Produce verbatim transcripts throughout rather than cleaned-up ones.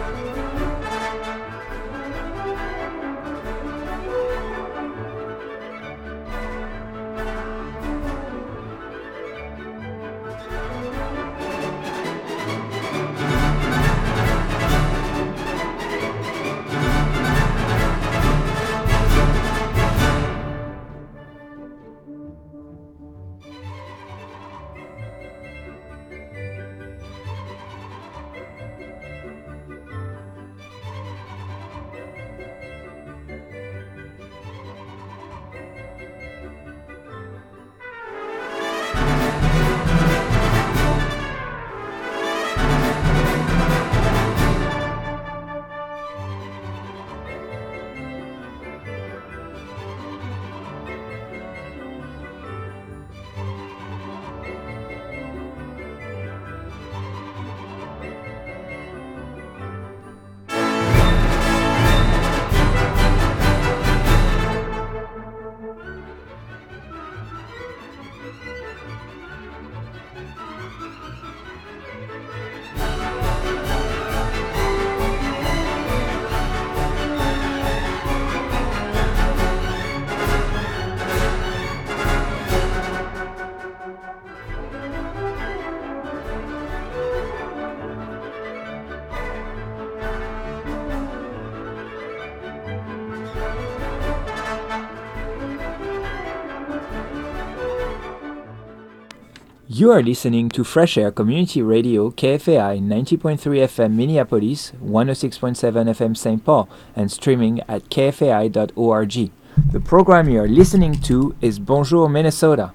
You are listening to Fresh Air Community Radio K F A I ninety point three F M Minneapolis, one oh six point seven F M Saint Paul, and streaming at k f a i dot org. The program you are listening to is Bonjour Minnesota.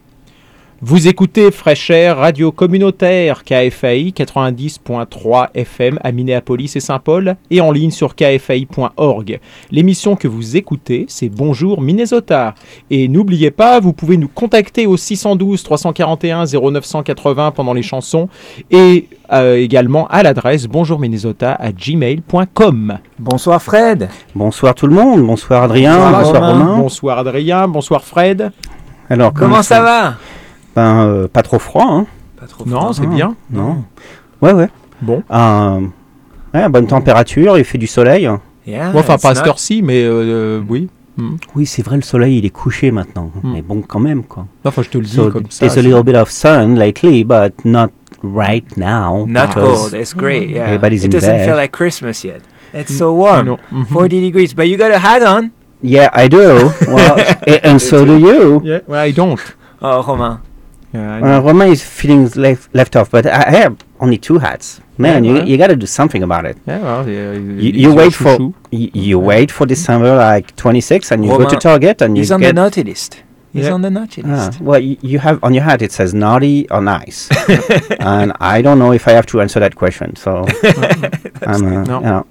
Vous écoutez Fresh Air Radio Communautaire K F A I quatre-vingt-dix point trois F M à Minneapolis et Saint-Paul et en ligne sur k f a i point org. L'émission que vous écoutez, c'est Bonjour Minnesota. Et n'oubliez pas, vous pouvez nous contacter au six un deux, trois quatre un, zéro neuf huit zéro pendant les chansons et euh, également à l'adresse bonjourminnesota arobase gmail point com. Bonsoir Fred. Bonsoir tout le monde. Bonsoir Adrien. Bonsoir, bonsoir Romain. Romain. Bonsoir Adrien. Bonsoir Fred. Alors, comment, comment ça va? Ben, euh, pas trop froid, hein. Pas trop non, froid. c'est bien. Non. Ouais, ouais. Bon. Euh, ouais, bonne température, il fait du soleil. Yeah, bon, enfin, pas à not... cette heure-ci, mais euh, euh, oui. Mm. Oui, c'est vrai, le soleil, il est couché maintenant. Mm. Mais bon, quand même, quoi. Enfin, je te le dis So, comme ça. there's a little bit of sun lately, but not right now. Not cold, it's great, yeah. Everybody's It in doesn't bed. feel like Christmas yet. It's so warm, No. Mm-hmm. forty degrees, but you got a hat on. Yeah, I do. Well, and so do you. Yeah, well, I don't. Oh, Romain. Yeah, Uh, Romain is feeling left, left off, but I have only two hats. Man, Yeah, you, well. you got to do something about it. yeah, well, yeah, You, you wait for you, you wait for December like twenty-sixth, and you Romain, go to Target, and you He's on get. the naughty list. He's Yeah. on the naughty Ah, list. well, you, you have on your hat it says naughty or nice, and I don't know if I have to answer that question. So I'm uh, No. you know.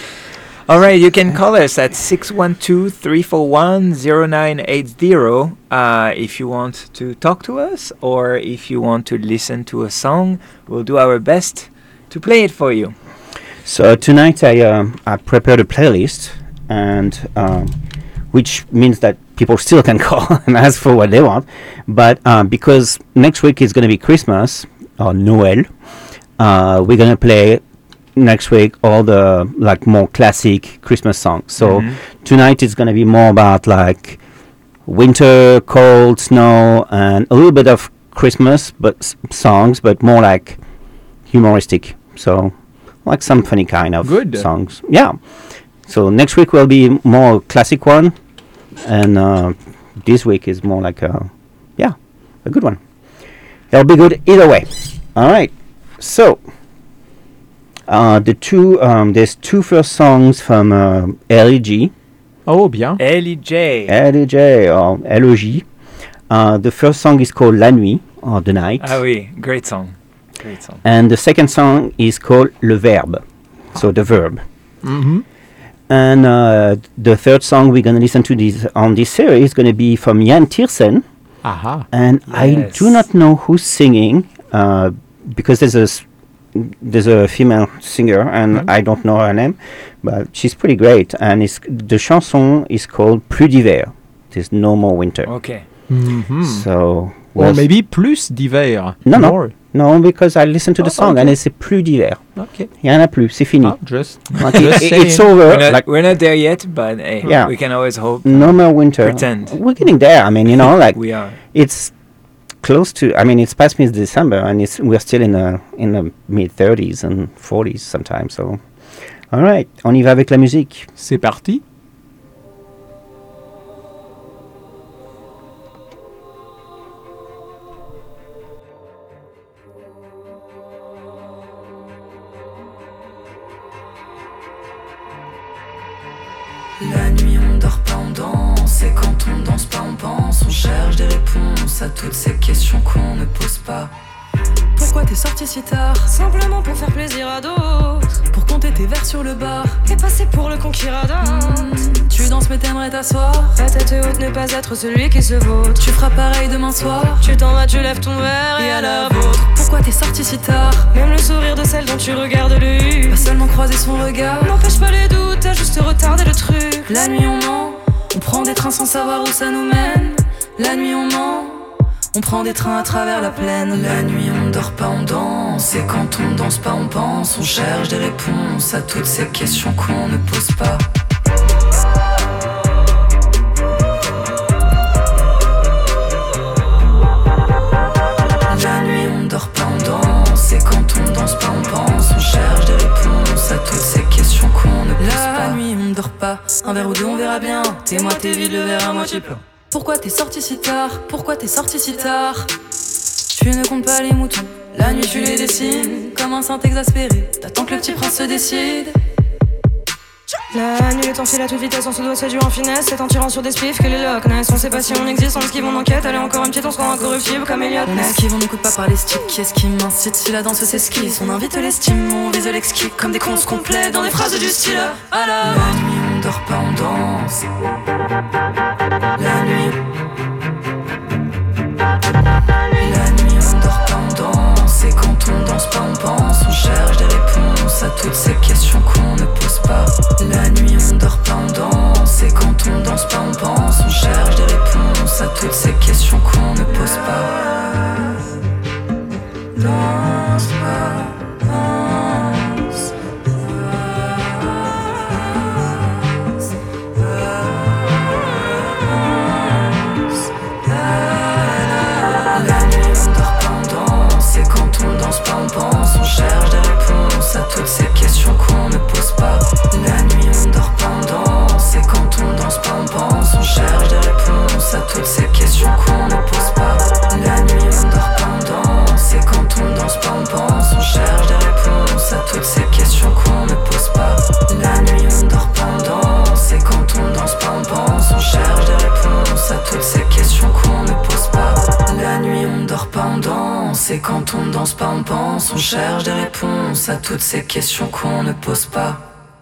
All right, you can call us at six one two, three four one, zero nine eight zero uh, if you want to talk to us or if you want to listen to a song. We'll do our best to play it for you. So tonight I um, I prepared a playlist, and um, which means that people still can call and ask for what they want, but um, because next week is going to be Christmas or Noel, uh, we're going to play next week all the like more classic Christmas songs. So Mhm. tonight it's going to be more about like winter, cold, snow, and a little bit of Christmas but s- songs, but more like humoristic. So like some funny kind of Good. songs. Yeah. So next week will be more classic one, and uh, this week is more like a yeah a good one. It'll be good either way. All right. So. Uh, the two um, there's two first songs from uh, L E G, Oh, bien. L E J. L E J or L O G. Uh, the first song is called La Nuit or The Night, Ah oui, great song. Great song. and the second song is called Le Verbe, so the verb. Mm-hmm. And uh, the third song we're gonna listen to this on this series is gonna be from Jan Tiersen, Aha. and I Yes. do not know who's singing uh, because there's a s- there's a female singer and Mhm. I don't know her name, but she's pretty great. And it's, the chanson is called Plus d'hiver. There's no more winter. Okay. Mm-hmm. So Or well, maybe plus d'hiver. No, no. More. Non, because I listen to the Oh, song okay. and c'est plus divers. Okay. Il y en a plus, c'est fini. Ah, just, Like, just it- saying. it's over. We're not, Like, we're not there yet, but hey, Yeah. we can always hope. no more winter. Pretend. We're getting there. I mean, you know, like We are. it's close to. I mean, it's past mid December, and it's we're still in the in the mid thirties and forties sometimes. So, all right, on y va avec la musique. C'est parti. La nuit on dort pas, on danse. Et quand on danse pas, on pense. On cherche des réponses à toutes ces questions qu'on ne pose pas. Pourquoi t'es sorti si tard? Simplement pour faire plaisir à d'autres. Pour compter tes verres sur le bar. Et passer pour le con qui radote. Mmh, tu danses mais t'aimerais t'asseoir. La tête haute, ne pas être celui qui se vautre. Tu feras pareil demain soir. Tu t'en vas, tu lèves ton verre Et à la vôtre. Pourquoi t'es sorti si tard? Même le sourire de celle dont tu regardes le Pas seulement croiser son regard. n'empêche pas les doutes, t'as juste retardé le truc. La nuit on ment. On prend des trains sans savoir où ça nous mène. La nuit on ment. On prend des trains à travers la plaine. La nuit on dort pas, on danse. Et quand on danse pas, on pense. On cherche des réponses à toutes ces questions qu'on ne pose pas. La nuit on dort pas, on danse. Et quand on danse pas, on pense. On cherche des réponses à toutes ces questions qu'on ne pose pas. La nuit on dort pas. Un verre ou deux on verra bien. T'es moi t'es vide, le verre à moitié plein. Pourquoi t'es sorti si tard? Pourquoi t'es sorti si tard? Tu ne comptes pas les moutons. La nuit tu les dessines comme un saint exaspéré. T'attends que le petit prince se décide. La nuit t'enfile à toute vitesse, on se doit séduire en finesse. C'est en tirant sur des spiffs que les Loch Ness. On sait pas si on existe, on esquive, on enquête. Allez encore une petite, on se rend incorruptible comme Elliot On Ness. esquive, on n'écoute pas par les sticks. Qui est-ce qui m'incite si la danse s'esquisse? On invite l'estime, on vise l'exquis. Comme des cons complets dans des phrases du style à la. La nuit on dort pas, on danse. La nuit. La nuit on dort pas, on danse. Et quand on danse pas, on pense. On cherche des réponses à toutes ces questions qu'on ne pose pas. La nuit on dort pas, on danse. Et quand on danse pas, on pense. On cherche des réponses à toutes ces questions qu'on ne pose pas. Danse pas, danse. La nuit on dort pas, on danse. Et quand on danse pas, on pense. On cherche des réponses à toutes ces questions qu'on ne pose pas. La nuit on dort pas, on danse. Et quand on danse pas, on pense. On cherche des réponses à toutes ces questions qu'on ne pose pas. La nuit on dort pas, on danse. Et quand on danse pas, on pense. On cherche des réponses à toutes ces questions qu'on ne pose pas. La nuit on dort pas, on danse. Et quand on danse pas, on pense. On cherche des réponses à toutes ces questions qu'on ne pose pas. La nuit on dort pas, on danse. Et quand on danse pas, on pense. On cherche des réponses à toutes ces questions qu'on ne pose pas.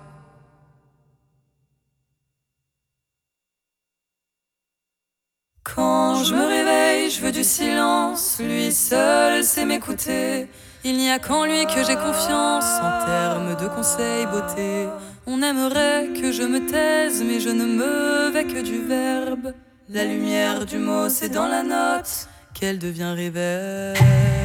Quand je me réveille, je veux du silence. Lui seul sait m'écouter. Il n'y a qu'en lui que j'ai confiance. En termes de conseils, beauté. On aimerait que je me taise, mais je ne me vais que du verbe. La lumière du mot, c'est dans la note qu'elle devient réverbe.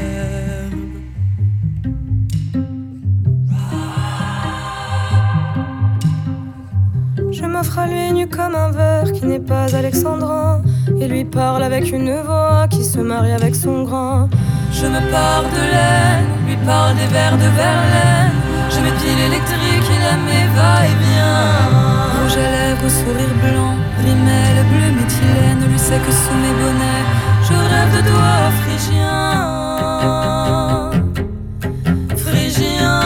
Je m'offre à lui nu comme un verre qui n'est pas alexandrin. Et lui parle avec une voix qui se marie avec son grain. Je me pars de laine, lui parle des vers de Verlaine. Je mets pile électrique, il aime mes va-et-vient. Rouge à lèvres, sourire blanc, rimel, bleu méthylène. Lui sait que sous mes bonnets, je rêve de doigts phrygiens. Phrygiens.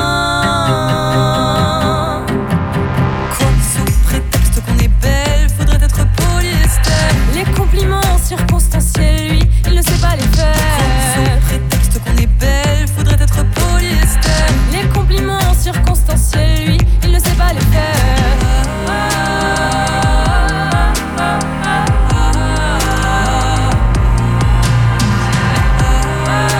Quoi, sous prétexte qu'on est belle, faudrait être polyester. Les compliments circonstanciels, lui, il ne sait pas les faire. Sous prétexte qu'on est belle, faudrait être polyester. Les compliments circonstanciels, lui, il ne sait pas les faire. Ah,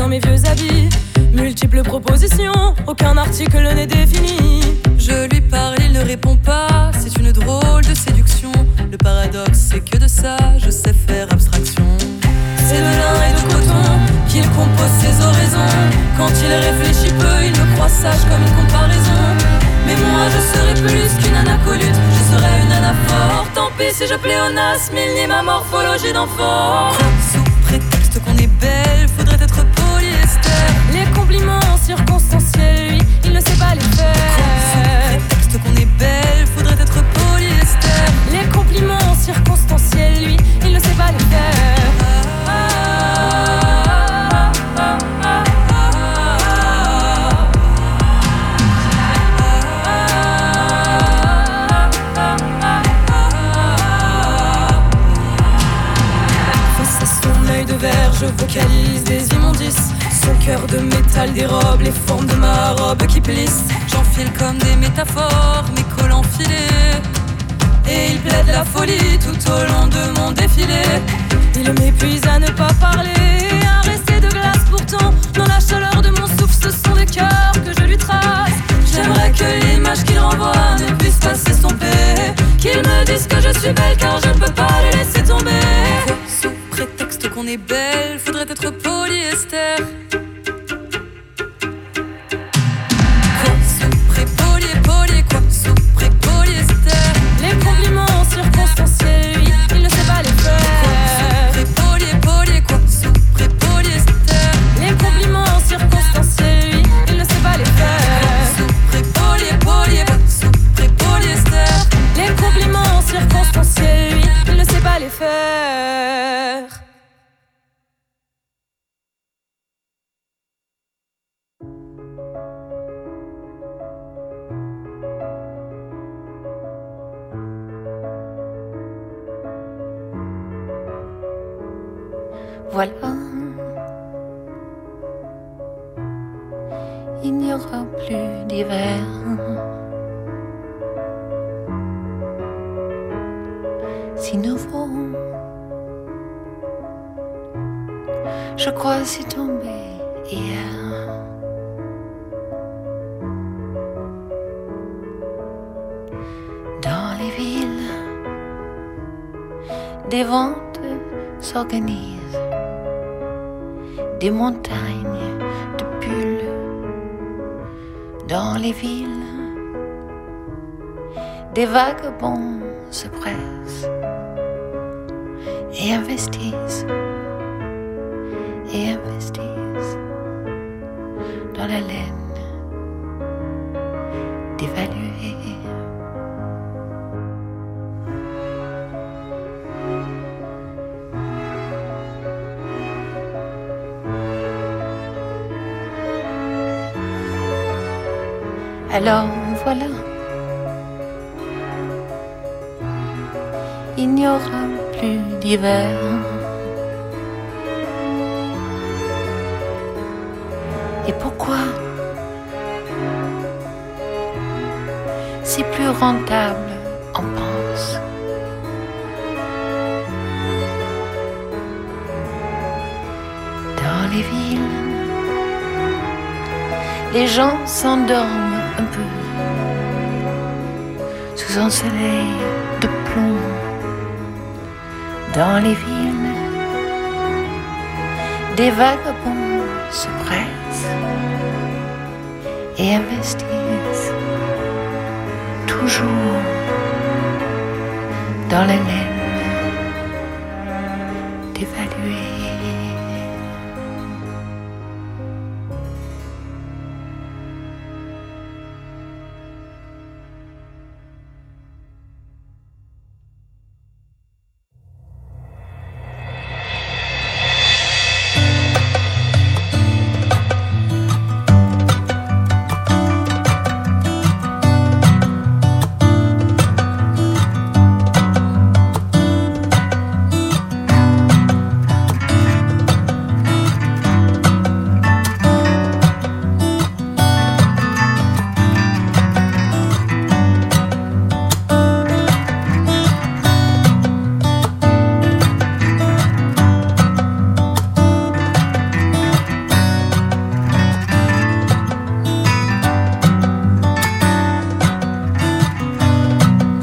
dans mes vieux habits. Multiples propositions, aucun article n'est défini. Je lui parle, il ne répond pas, c'est une drôle de séduction. Le paradoxe, c'est que de ça, je sais faire abstraction. C'est de lin et de coton qu'il compose ses oraisons. Quand il réfléchit peu, il me croit sage comme une comparaison. Mais moi je serais plus qu'une anacolute, je serais une anaphore. Tant pis si je pléonasme, il nie ma morphologie d'enfant. Sous prétexte qu'on est belle, faudrait être polyester. Les compliments circonstanciels, lui, il ne sait pas les faire. Sous prétexte qu'on est belle, faudrait être polyester. Les compliments circonstanciels, lui, il ne sait pas les faire. Ah, ah, ah, ah, face à son œil de verre, je vocalise des immondices. Son cœur de métal dérobe les formes de ma robe qui plisse. J'enfile comme des métaphores, mes collants filés. Et il plaide la folie tout au long de mon défilé. Il m'épuise à ne pas parler, à rester de glace pourtant. Dans la chaleur de mon souffle, ce sont des cœurs que je lui trace. J'aimerais que l'image qu'il renvoie ne puisse pas s'estomper. Qu'il me dise que je suis belle car je ne peux pas le laisser tomber. Quoi, sous prétexte qu'on est belle, faudrait être polyester. Quoi, sous pré-poly, poly, quoi, sous pré-polyester. Les compliments circonstanciels, lui, il ne sait pas les faire. Pré-poly, poly, quoi, sous pré-polyester. Les compliments circonstanciels, lui, il ne sait pas les faire. Sous pré-poly, poly, quoi, sous pré-polyester. Les compliments circonstanciels, lui, il ne sait pas les faire. Voilà, il n'y aura plus d'hiver. Si nouveau, je crois c'est tombé hier. Dans les villes, des ventes s'organisent. Des montagnes de bulles dans les villes, des vagabonds se pressent et investissent et investissent dans la laine dévaluée. Alors voilà, il n'y aura plus d'hiver. Et pourquoi? C'est plus rentable, on pense. Dans les villes, les gens s'endorment un peu sous un soleil de plomb. Dans les villes, des vagabonds se pressent et investissent toujours dans la laine dévaluée.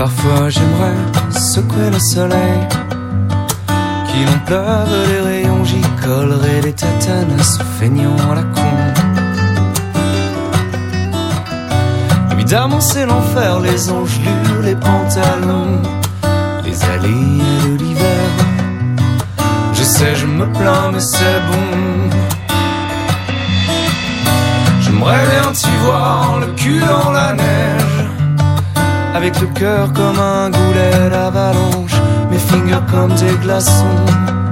Parfois j'aimerais secouer le soleil, qu'il en pleuve les rayons, j'y collerai les tétanes, feignant à la con. Évidemment c'est l'enfer, les engelures, les pantalons, les allées de l'hiver. Je sais, je me plains, mais c'est bon. J'aimerais bien t'y voir, le cul dans la neige, avec le cœur comme un goulet d'avalanche, mes fingers comme des glaçons.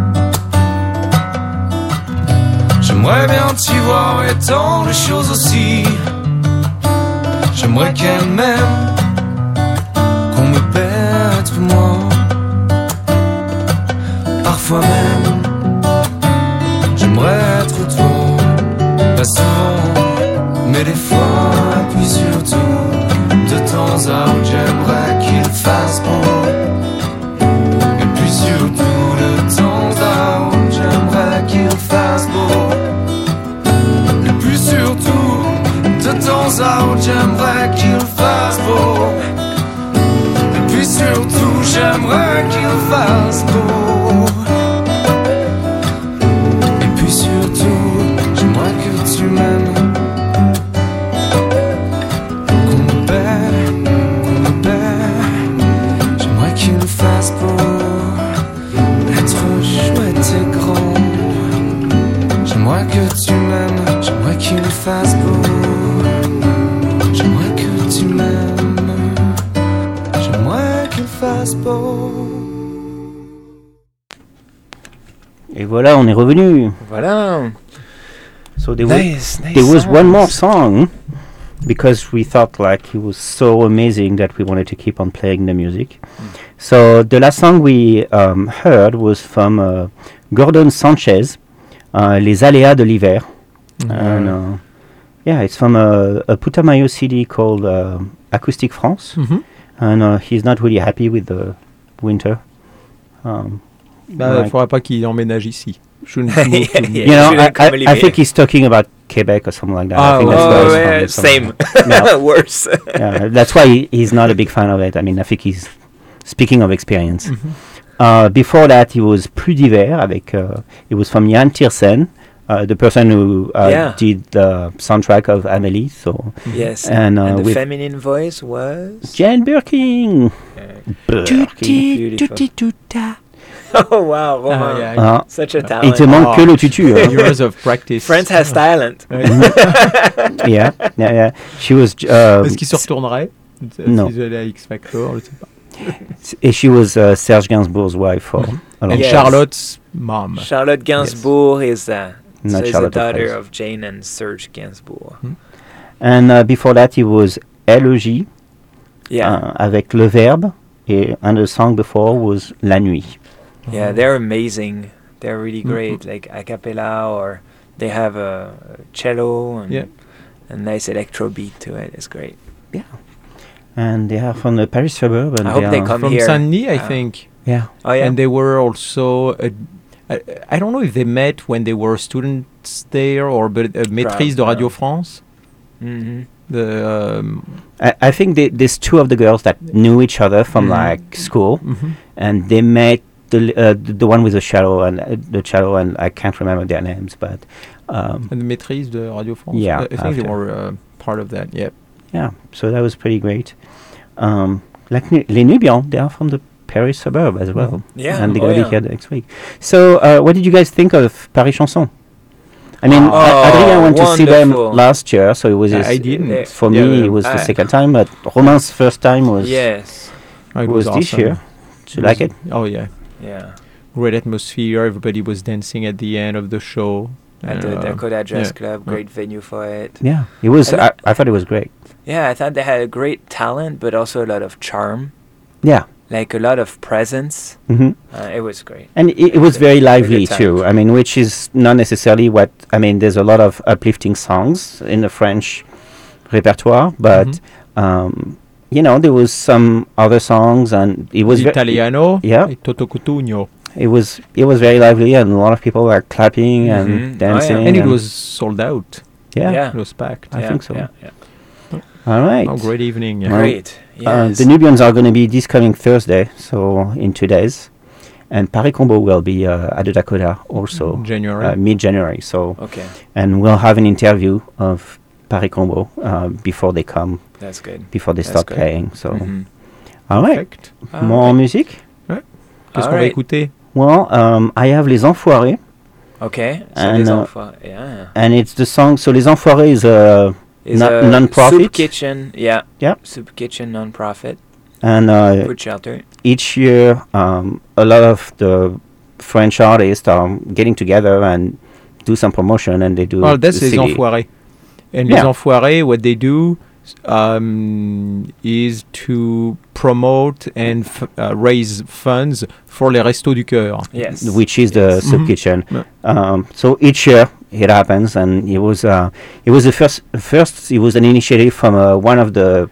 J'aimerais bien t'y voir et tant de choses aussi. J'aimerais qu'elle m'aime, qu'on me pète moi. Parfois même, j'aimerais être toi. Pas souvent, mais des fois, puis surtout, de temps à autre, j'aimerais qu'il fasse beau. Et puis surtout, de temps à autre, j'aimerais qu'il fasse beau. Et puis surtout, de temps à autre, j'aimerais qu'il fasse beau. Et puis surtout, j'aimerais qu'il fasse beau. Et puis surtout, j'aimerais que tu m'aimes. Qu'on me pète, qu'on me pète. J'aimerais qu'il fasse beau. Être chouette et grand. J'aimerais que tu m'aimes. J'aimerais qu'il fasse beau. J'aimerais que tu m'aimes. J'aimerais qu'il fasse beau. Et voilà, on est revenu. Voilà. So there, Nice, was, nice there was one more songs. song because we thought like it was so amazing that we wanted to keep on playing the music. So the last song we um, heard was from uh, Gordon Sanchez, uh, Les Aléas de l'hiver. And uh, yeah, it's from a, a Putumayo C D called uh, Acoustic France. Mhm. And uh, he's not really happy with the winter. Um, Bah, Right. faudrait pas qu'il emménage ici. Shouldn't move to- Yeah. you know, shouldn't I, come I, I Olivier. think he's talking about Quebec or something like that. Ah, I think well, that's where Oh, he's yeah, from, same. something. Yeah. Worse. Yeah, that's why he, he's not a big fan of it. I mean, I think he's speaking of experience. Uh, before that, he was Plus d'hiver. Avec, uh, it was from Jan Tiersen, uh, the person who uh, Yeah. did the soundtrack of Amélie. So Yes. And, uh, and the with- feminine voice was. Jane Birkin. Birkin. Beautiful. Oh wow, Romain. Ah, yeah, Ah, Such a il talent. te manque Oh. que le tutu. hein. Years of practice. France has talent. Ouais. yeah, yeah, yeah. She was. Uh, Est-ce qu'il se retournerait Non. S'ils allaient à X Factor, je sais pas. and she was uh, Serge Gainsbourg's wife for a long And Yes. Charlotte's mom. Charlotte Gainsbourg is uh, so Not is Charlotte the of daughter France. of Jane and Serge Gainsbourg. And uh, before that, he was L E J Yeah, uh, avec Le Verbe. Et, and the song before was La Nuit. yeah, they're amazing. They're really Mhm. great, like a cappella, or they have a cello and Yeah. a nice electro beat to it. It's great. And they are from the Paris suburb. And I hope they are- come From here. Saint-Denis, I Uh, think. Yeah. Oh yeah, And they were also. Uh, I, I don't know if they met when they were students there or but uh, maîtrise de Radio Proud, France. hmm The um, I, I think they, there's two of the girls that knew each other from Mhm. like school, mhm. and they met the uh, the, the one with the cello and uh, the cello, and I can't remember their names, but um, and the maîtrise de Radio France. Yeah, I, I think they after. were uh, part of that. Yeah. yeah, so that was pretty great. Um, like Nu- Les Nubians, they are from the Paris suburb as well, yeah. and they're oh, gonna yeah. be here next week. So, uh, what did you guys think of Paris Chanson? I mean, Oh, A- Adrien went to see them wonderful. last year, so it was. I, his- I didn't. Yeah. For Yeah, me, uh, it was the I- second time, but Romain's first time was Yes. It was this awesome. year. Did you like it? Oh yeah. Yeah. Great atmosphere. Everybody was dancing at the end of the show. At the Uh, Dakota Jazz yeah. Club, great venue for it. Yeah, it was. I I, li- I thought it was great. Yeah, I thought they had a great talent, but also a lot of charm, Yeah, like a lot of presence. hmm Uh, it was great. and it, it was very Very lively good too. time. I mean, which is not necessarily what I mean. There's a lot of uplifting songs in the French repertoire, but Mhm. um, you know, there was some other songs, and it was ve- Italiano. Yeah. Et Toto Cutugno. it was it was very lively, and a lot of people were clapping Mhm. and Oh, yeah. dancing. And it was sold out. yeah. Yeah. It was packed. I yeah, think so. Yeah, yeah. All right. Oh, great evening. Well, Great. Uh, Yes. the Nubians are going to be this coming Thursday, so in two days. And Paris Combo will be uh, at the Dakota also January. uh, mid-January. So, Okay, and we'll have an interview of Paris Combo uh, before they come, that's good. before they That's start good. playing. So, Mhm. all right. Perfect. More Alright. music. Qu'est-ce qu'on va Alright. écouter? Well, um, I have Les Enfoirés, Okay, so And, les uh, enfants, yeah. and it's the song. So Les Enfoirés is a Is non- a non-profit. soup kitchen, yeah. Yeah. Soup kitchen non-profit, and uh, food shelter. each year um, a lot of the French artists are getting together and do some promotion, and they do. Well, that's the Les city. Enfoirés. And Yeah. Les Enfoirés, what they do um, is to promote and f- uh, raise funds for les Restos du Cœur. Yes. Which is the Yes. soup Mhm. kitchen. Yeah. Um, so each year it happens, and it was uh, it was the first first it was an initiative from uh, one of the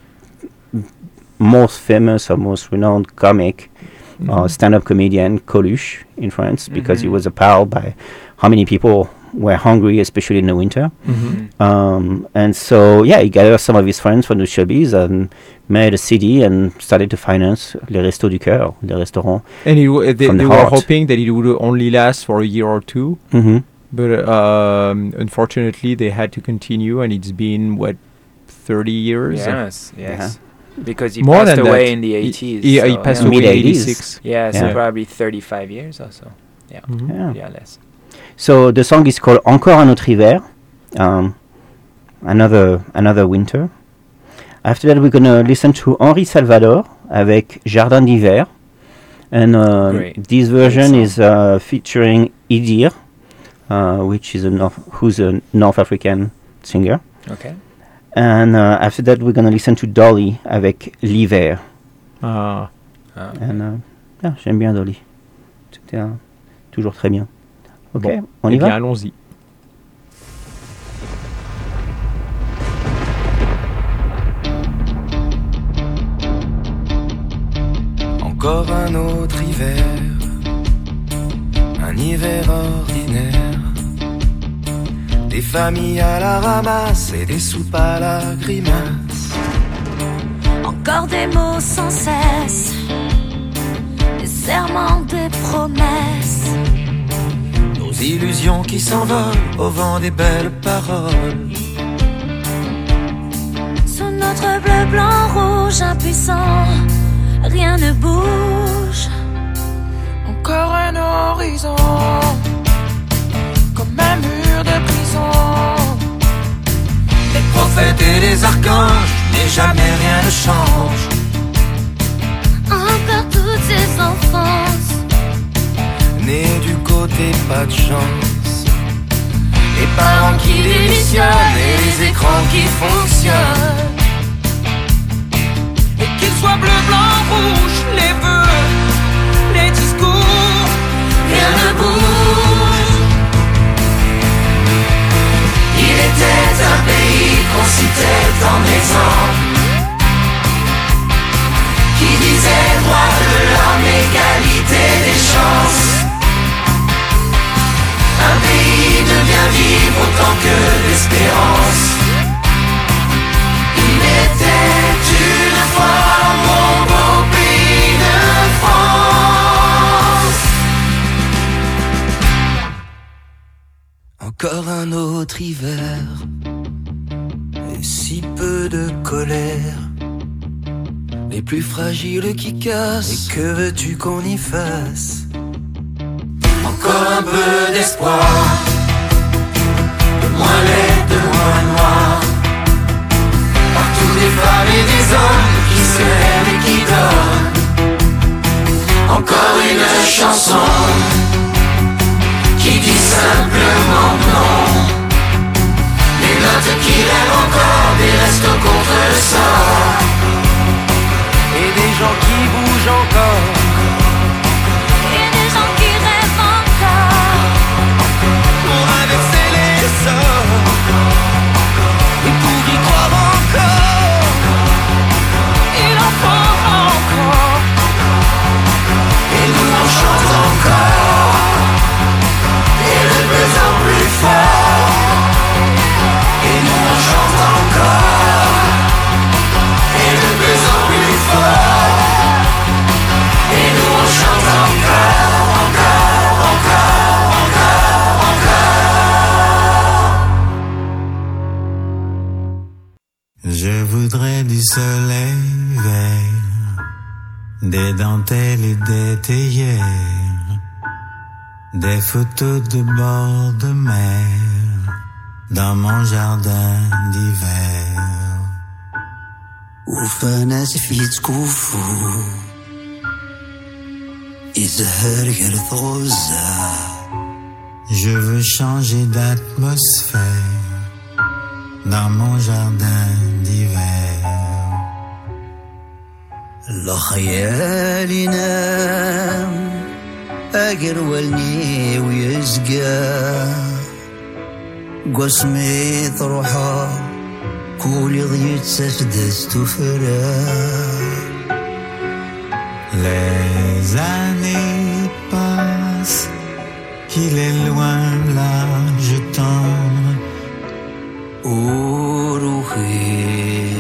most famous or most renowned comic uh, stand-up comedian Coluche in France, because he Mhm. was appalled by how many people were hungry, especially in the winter. Mhm. Um, and so, yeah, he gathered some of his friends from the showbiz and made a C D and started to finance les Restos du Cœur, les restaurants. And it w- they, From they the were heart. hoping that it would only last for a year or two. Mm-hmm. But um, unfortunately, they had to continue, and it's been, what, thirty years? Yes, yes. Because he More passed than away that. in the He- eighties. he, he so, passed yeah. away in Mid-eighties. eighty-six. Yeah, so Yeah. probably thirty-five years or so. Yeah, Mhm. Yeah. yeah, less. So the song is called Encore un autre hiver, um, another another winter. After that, we're gonna listen to Henri Salvador avec Jardin d'hiver, and uh, Great. this version song. is uh, featuring Idir, uh, which is a North, who's a North African singer. Okay. And uh, after that, we're gonna listen to Dolly avec l'hiver. Ah. Ah, And, uh, yeah, j'aime bien Dolly. C'était euh, toujours très bien. Ok, Bon. on Eh y bien, va. allons-y. Encore un autre hiver, un hiver ordinaire. Des familles à la ramasse et des soupes à la grimace. Encore des mots sans cesse, des serments, des promesses. Nos illusions qui s'envolent au vent des belles paroles. Sous notre bleu, blanc, rouge, impuissant, rien ne bouge. Encore un horizon, comme un mur de prison. Les prophètes et les archanges, mais jamais rien ne change. Encore toutes ces enfances, Nés du côté pas de chance. Les parents qui démissionnent et les écrans qui fonctionnent. Et qu'il soit bleu, blanc, rouge, les vœux, les discours, Rien ne bouge. Il était un pays qu'on citait en exemple, qui disait droit de l'homme, égalité des chances. Un pays devient vivre autant que d'espérance. Il était une fois mon beau pays de France. Encore un autre hiver, et si peu de colère. Les plus fragiles qui cassent, et que veux-tu qu'on y fasse? Encore un peu d'espoir, de moins laid, de moins noir. Partout des femmes et des hommes qui se aiment et qui donnent. Encore une chanson qui dit simplement non. Les notes qui rêvent encore des restos contre le sort. Et des gens qui bougent encore. et des gens qui rêvent encore. Pour inverser les sorts et pour y croire encore. il en faut encore. Et nous on chante encore. Et de plus en plus fort. Et nous on chante encore. Je voudrais du soleil vert, des dentelles et des théières, des photos de bord de mer dans mon jardin d'hiver. وفناس في تكوفو يزهر قرث غزة. Je veux changer d'atmosphère dans mon jardin d'hiver. الخيال ينام أقر والني ويزقى قسمي طروحة كولي ضيت سفدس تفرا. Les années passent, il est loin l'âge tendre. وروحي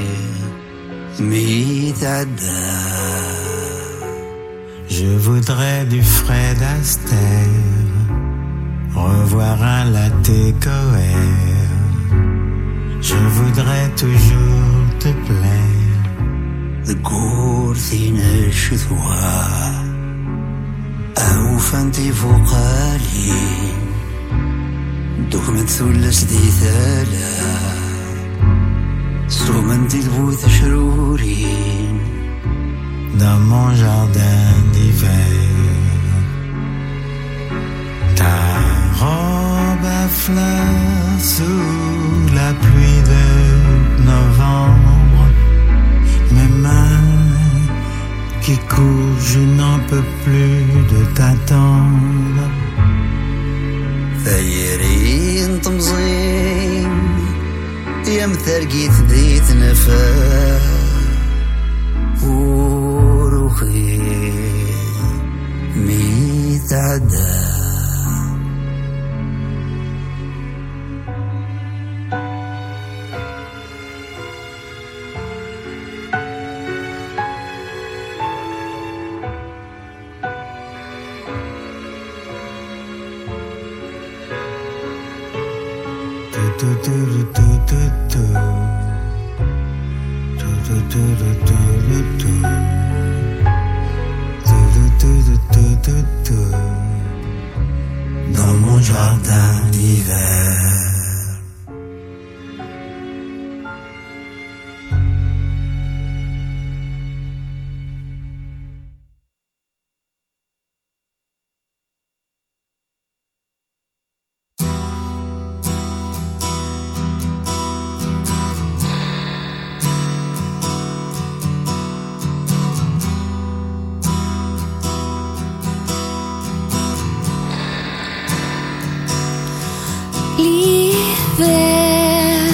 ميتعدى. Je voudrais du frais d'Astère, revoir un latte coère. Je voudrais toujours te plaire. ذكور ثينا الشثوى أو فانتي فوقالي دوك من ثلث دي ثالا سومن دي تبوث شرورين dans mon jardin d'hiver. Ta robe à fleurs sous la pluie de novembre, mes mains qui courent, je n'en peux plus de t'attendre. ثيرين تمزين يا مثرقيت ذيت نفا وروحي ميتعدى. Dans mon jardin d'hiver. L'hiver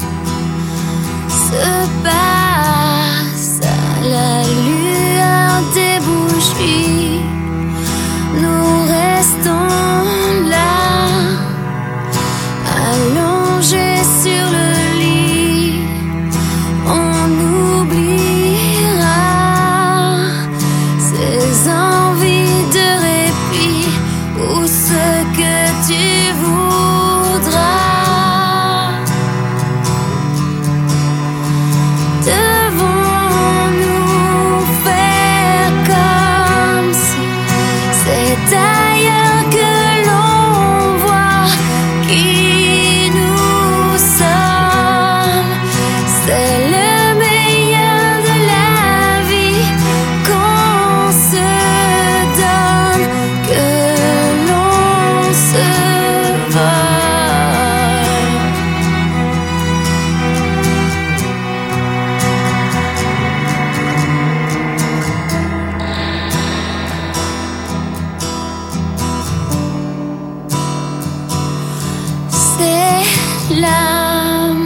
se passe à la lueur des bougies. Nous restons là, allongés sur le lit. On oubliera ces envies de répit ou ce que tu voudras. Devons-nous faire comme si c'est ailleurs que l'on voit qui nous sommes? C'est le meilleur de la vie qu'on se donne, que l'on se vole. C'est l'âme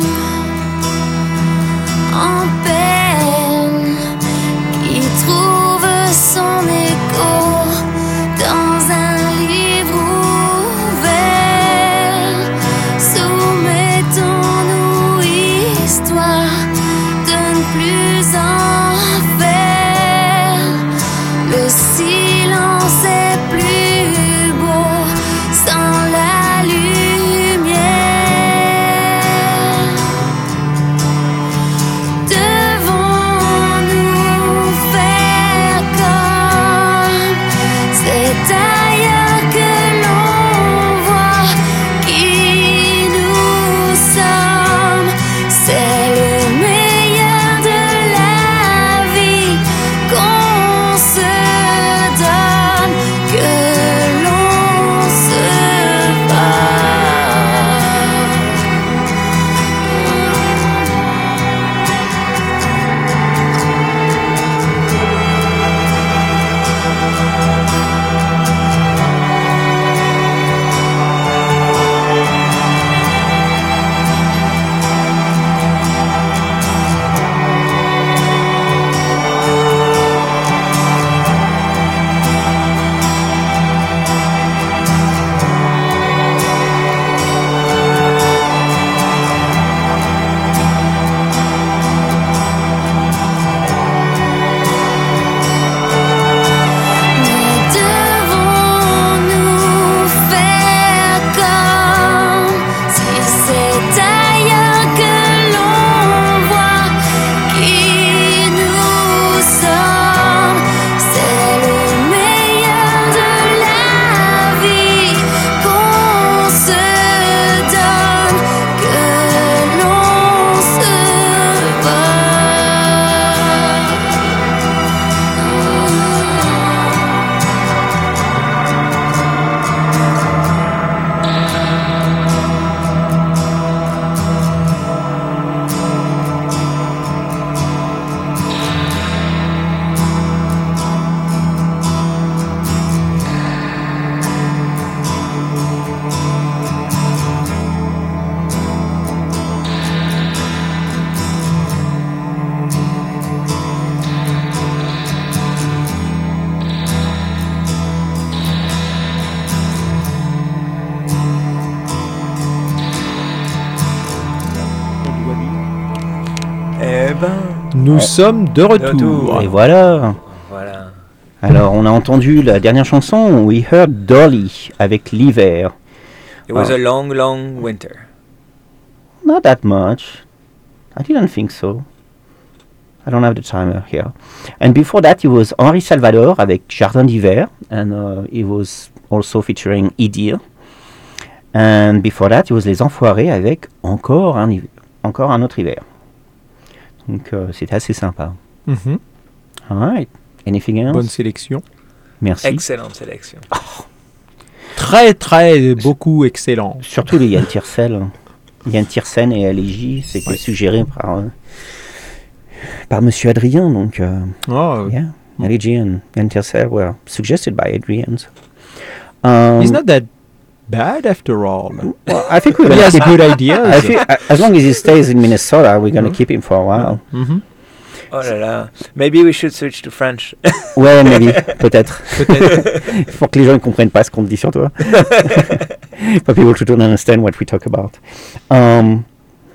en peine qui trouve son écho dans un livre ouvert. Soumettons-nous histoire de ne plus en faire. Le silence est plus beau sans la lumière. Nous sommes de retour. retour. Et voilà. Voilà. Alors, on a entendu la dernière chanson, We Heard Dolly, avec l'hiver. It was Oh. a long, long winter. Not that much. I didn't think so. I don't have the timer here. And before that, it was Henri Salvador avec Jardin d'hiver, and uh, it was also featuring Idir. And before that, it was Les Enfoirés avec encore un, hiver, encore un autre hiver. Donc, euh, c'était assez sympa. Mhm. All right. Anything else? Bonne sélection. Merci. Excellente sélection. Très, très, beaucoup excellent. Surtout les Yann Tiersen. Yann Tiersen et L J, c'était Ouais. suggéré par, euh, par Monsieur Adrien. Donc, euh, Oh, yeah, L J and Yann Tiersen were suggested by Adrian. Um, he's not that bad after all. well, I think we're He gonna has keep, good I ideas. think, uh, as long as he stays in Minnesota, we're gonna Mhm. keep him for a while. Mhm. Oh là là. Maybe we should switch to French. Ouais, maybe, peut-être. Peut-être. Il faut que les gens ne comprennent pas ce qu'on dit sur toi. For people to don't understand what we talk about. Um,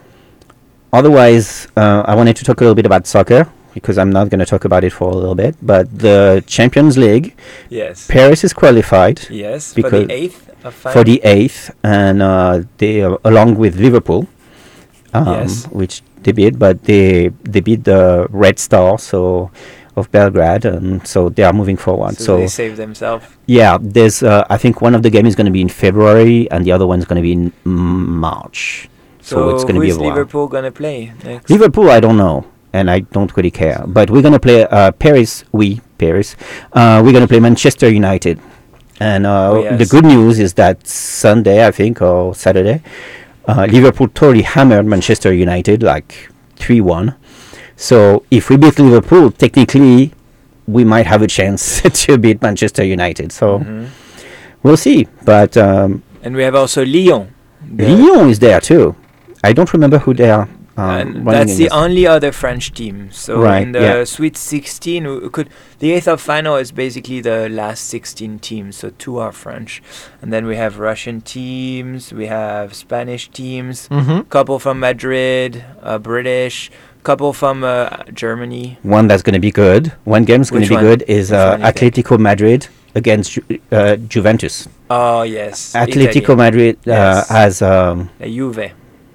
otherwise, uh, I wanted to talk a little bit about soccer, because I'm not going to talk about it for a little bit. But the Champions League, Yes. Paris is qualified Yes. For because the eighth of final. for the eighth, and uh, they, uh, along with Liverpool, um, Yes. which they beat, but they they beat the Red Star, so of Belgrade, and so they are moving forward. So, So, they saved themselves. yeah, there's. Uh, I think one of the games is going to be in February, and the other one's going to be in mm, March. So, So, it's going who to be a is while. Liverpool gonna play next? Liverpool, I don't know, and I don't really care. But we're going to play uh, Paris. We Paris. Uh, we're going to play Manchester United, and uh, Oh, the yes. good news is that Sunday, I think, or Saturday, uh, Liverpool totally hammered Manchester United like three one. So if we beat Liverpool, technically, we might have a chance to beat Manchester United. So Mhm. we'll see. But um, And we have also Lyon. The- Lyon is there too. I don't remember who they are. Um, and running that's the against. only other French team. So Right, in the yeah. Sweet sixteen, we could the eighth of final is basically the last sixteen teams. So two are French, and then we have Russian teams, we have Spanish teams, Mhm. couple from Madrid, uh, British, couple from uh, Germany. One that's going to be good. One game's going Which to be one? good is Which uh, one is it? Atletico Madrid against Ju- uh, Juventus. Oh yes, Atletico Italian. Madrid uh, Yes. has um, La Juve.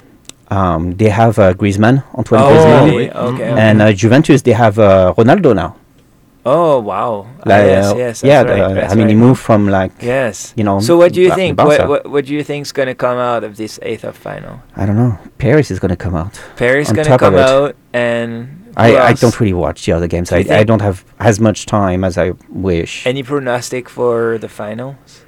um, they have uh, Griezmann, Antoine Oh, Griezmann, really? Okay. okay. and uh, Juventus they have uh, Ronaldo now. oh wow. Ah, Like, yes, uh, yes. That's yeah, right, uh, that's I mean he right. moved from like Yes. you know. So what do you Ba- think? Barca. What, what what do you think's gonna come out of this eighth of final? I don't know. Paris is going to come out. Paris On gonna top of come it. out, and who I, I else? don't really watch the other games. Do I, you I think- don't have as much time as I wish. Any pronostic for the finals?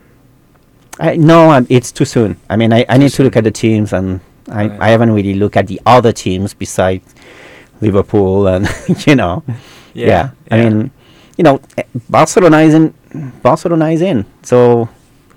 I, no, um, it's too soon. I mean, I, I need to soon. look at the teams, and I, Right. I haven't really looked at the other teams besides Liverpool, and you know, yeah. I mean, you know, eh, Barcelona is in. Barcelona is in. So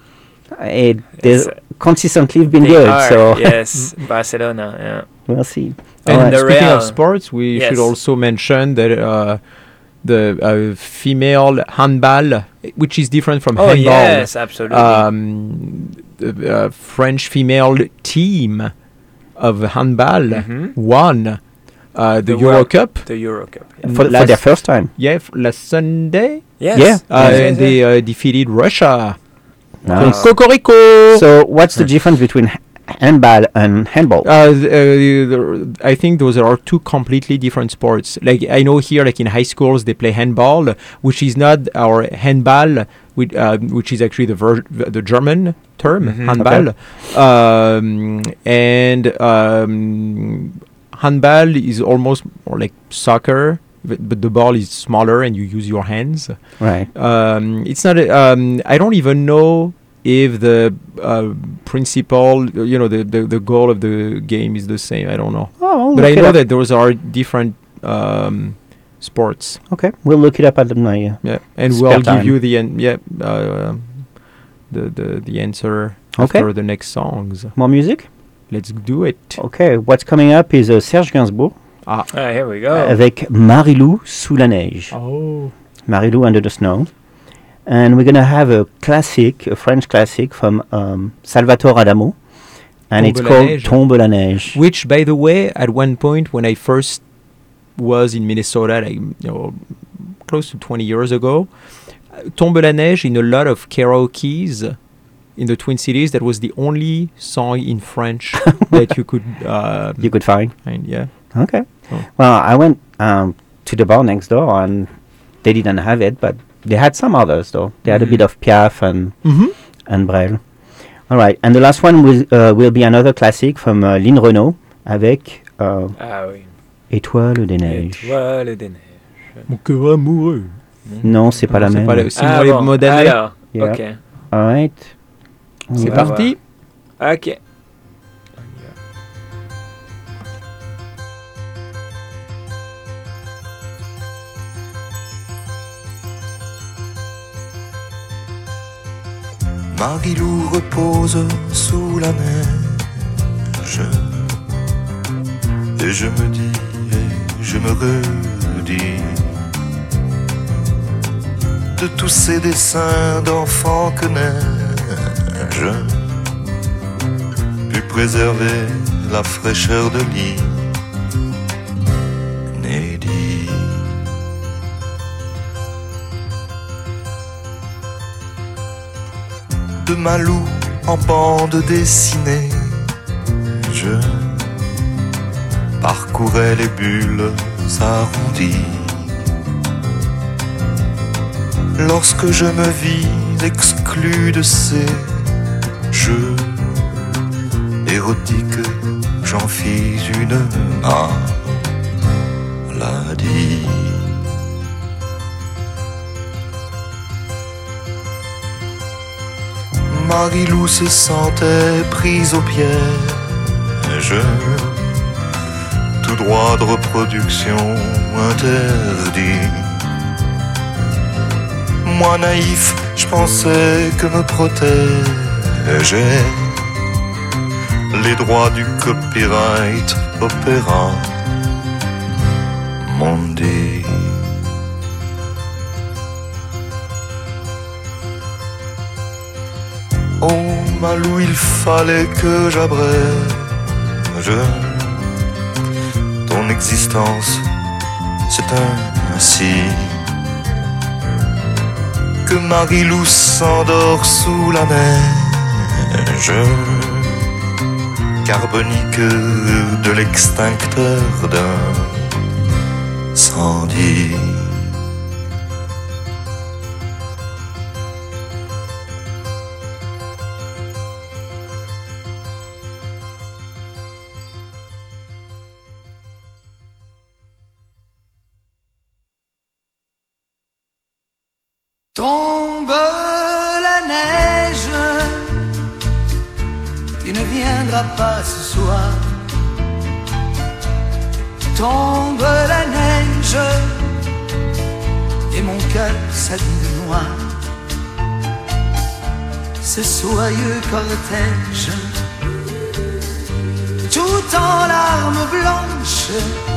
it It's, they uh, consistently been they good. are, So yes, Barcelona. Yeah. we'll see. And Alright. the speaking Real. of sports, we Yes. should also mention that uh, the uh, female handball, which is different from Oh handball. yes, absolutely. Um, the uh, French female team of handball Mhm. won uh, the, The Euro World- Cup. the Euro Cup. Yeah. for, for last- their first time. Yeah, f- last Sunday. Yes. Yeah. Uh, yes, and yes, they yes. uh, defeated Russia. Nice. Ah. Cocorico! So what's the difference between h- handball and handball? Uh, th- uh, the- I think those are two completely different sports. Like I know here, like in high schools, they play handball, which is not our handball, which, uh, which is actually the ver- the German term, Mhm. handball. Um, and um, handball is almost more like soccer, but, but the ball is smaller and you use your hands. Right. Um, it's not. A, um, I don't even know if the uh, principle, you know, the, the the goal of the game is the same. I don't know, Oh, but I look it know up. that those are different um, sports. Okay, we'll look it up at my. Uh, Yeah, and Spare we'll give time. you the an- yeah uh, the the the answer Okay. after the next songs. more music. Let's do it. Okay, what's coming up is uh, Serge Gainsbourg Ah. Ah, here we go. avec Marilou sous la neige. Oh. Marilou under the snow. And we're gonna have a classic, a French classic from um, Salvatore Adamo, and Tombe it's la called neige. Tombe la neige. Which, by the way, at one point when I first was in Minnesota, like, you know, close to twenty years ago. Tombe la neige, in a lot of karaoke's in the Twin Cities, that was the only song in French that you could uh, you could find. find. Yeah. Okay. Oh. Well, I went um, to the bar next door, and they didn't have it, but they had some others, though. They had Mhm. a bit of Piaf and Mm-hmm. and Brel. All right, and the last one will uh, will be another classic from uh, Lynn Renaud avec euh, Ah oui. Étoile des neiges. Étoile des neiges. Mon cœur amoureux. Non, c'est pas Non, la c'est même. pas la- c'est Ah moi les bon, mots d'année. alors, Yeah. ok. All right. On y C'est va. parti. Ok. Marie-Lou repose sous la neige. Et je me dis, et je me redis de tous ces dessins d'enfants que neige put préserver la fraîcheur de lit. Inédit. De Malou en bande dessinée, je parcourais les bulles arrondies. Lorsque je me vis exclu de ces jeux érotiques, j'en fis une maladie. Marie-Lou se sentait prise au piège, tout droit de reproduction interdit. Moi naïf, je pensais que me protégeaient les droits du copyright opéra Mondi. Oh Malou, il fallait que j'abrège ton existence, c'est ainsi que Marie-Lou s'endort sous la neige carbonique de l'extincteur d'incendie. Tombe la neige, tu ne viendras pas ce soir. Tombe la neige, et mon cœur s'habille de noir. Ce soyeux cortège, tout en larmes blanches,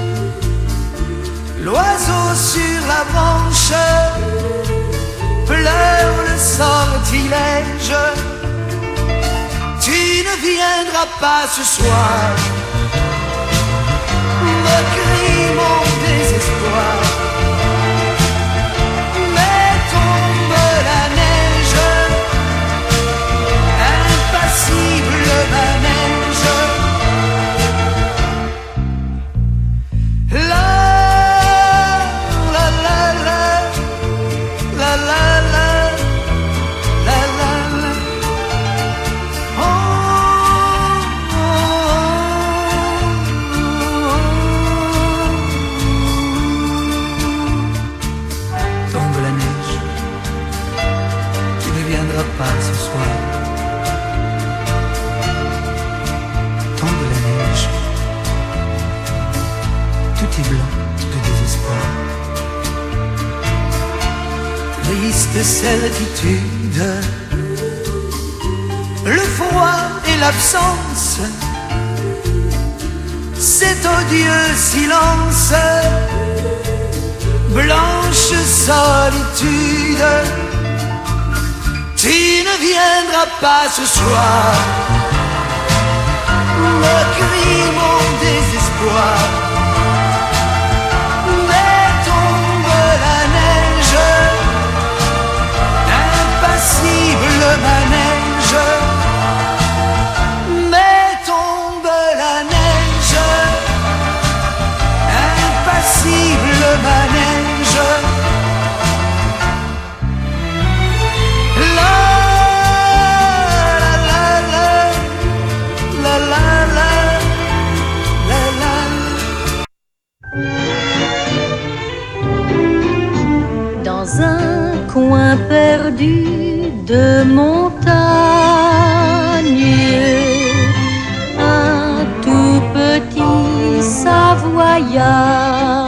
l'oiseau sur la branche pleure le sortilège. Tu ne viendras pas ce soir, me crie mon désespoir. Mais tombe la neige, impassible la neige. La la la la la la la la la la. Oh, oh, oh. Tombe la neige, tu ne viendras pas ce soir. Tombe la neige, tout est blanc de désespoir. Triste certitude, le froid et l'absence, cet odieux silence, blanche solitude. Tu ne viendras pas ce soir, me crie mon désespoir. Dans un coin perdu de montagne, un tout petit Savoyard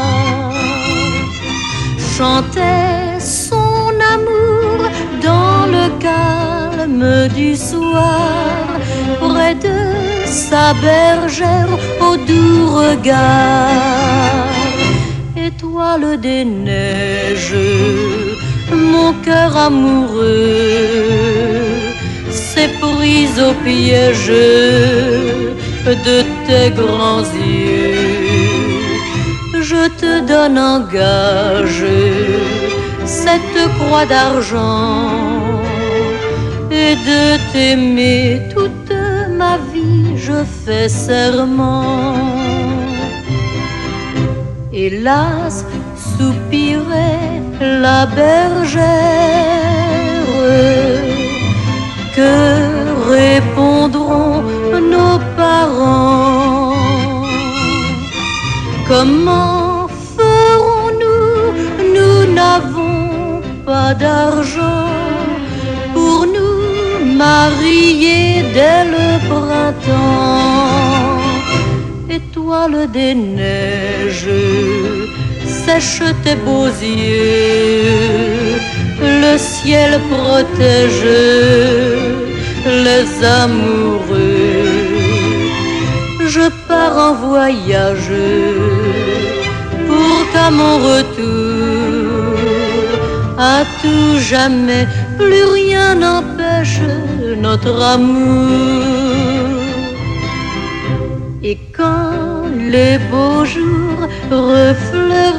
chantait son amour dans le calme du soir, près de sa bergère au doux regard. Étoile des neiges, mon cœur amoureux s'est pris au piège de tes grands yeux. Je te donne en gage cette croix d'argent et de t'aimer toute ma vie, je fais serment. Hélas, soupirait la bergère, que répondront nos parents? Comment ferons-nous? Nous n'avons pas d'argent pour nous marier dès le printemps. Étoile des neiges, sèche tes beaux yeux, le ciel protège les amoureux. Je pars en voyage pour qu'à mon retour, à tout jamais, plus rien n'empêche notre amour. Et quand les beaux jours refleurirent,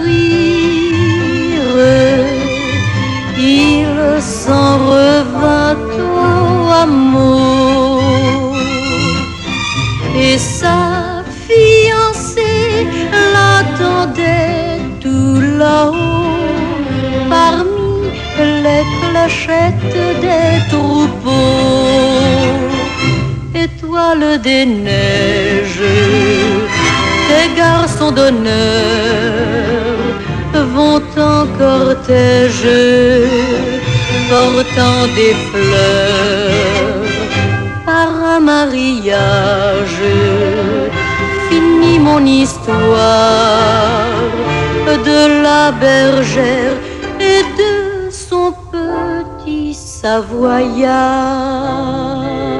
il s'en revint au hameau, et sa fiancée l'attendait tout là-haut, parmi les clochettes des troupeaux. Étoile des neiges, tes garçons d'honneur vont en cortège, portant des fleurs. Par un mariage, finit mon histoire de la bergère et de son petit Savoyard.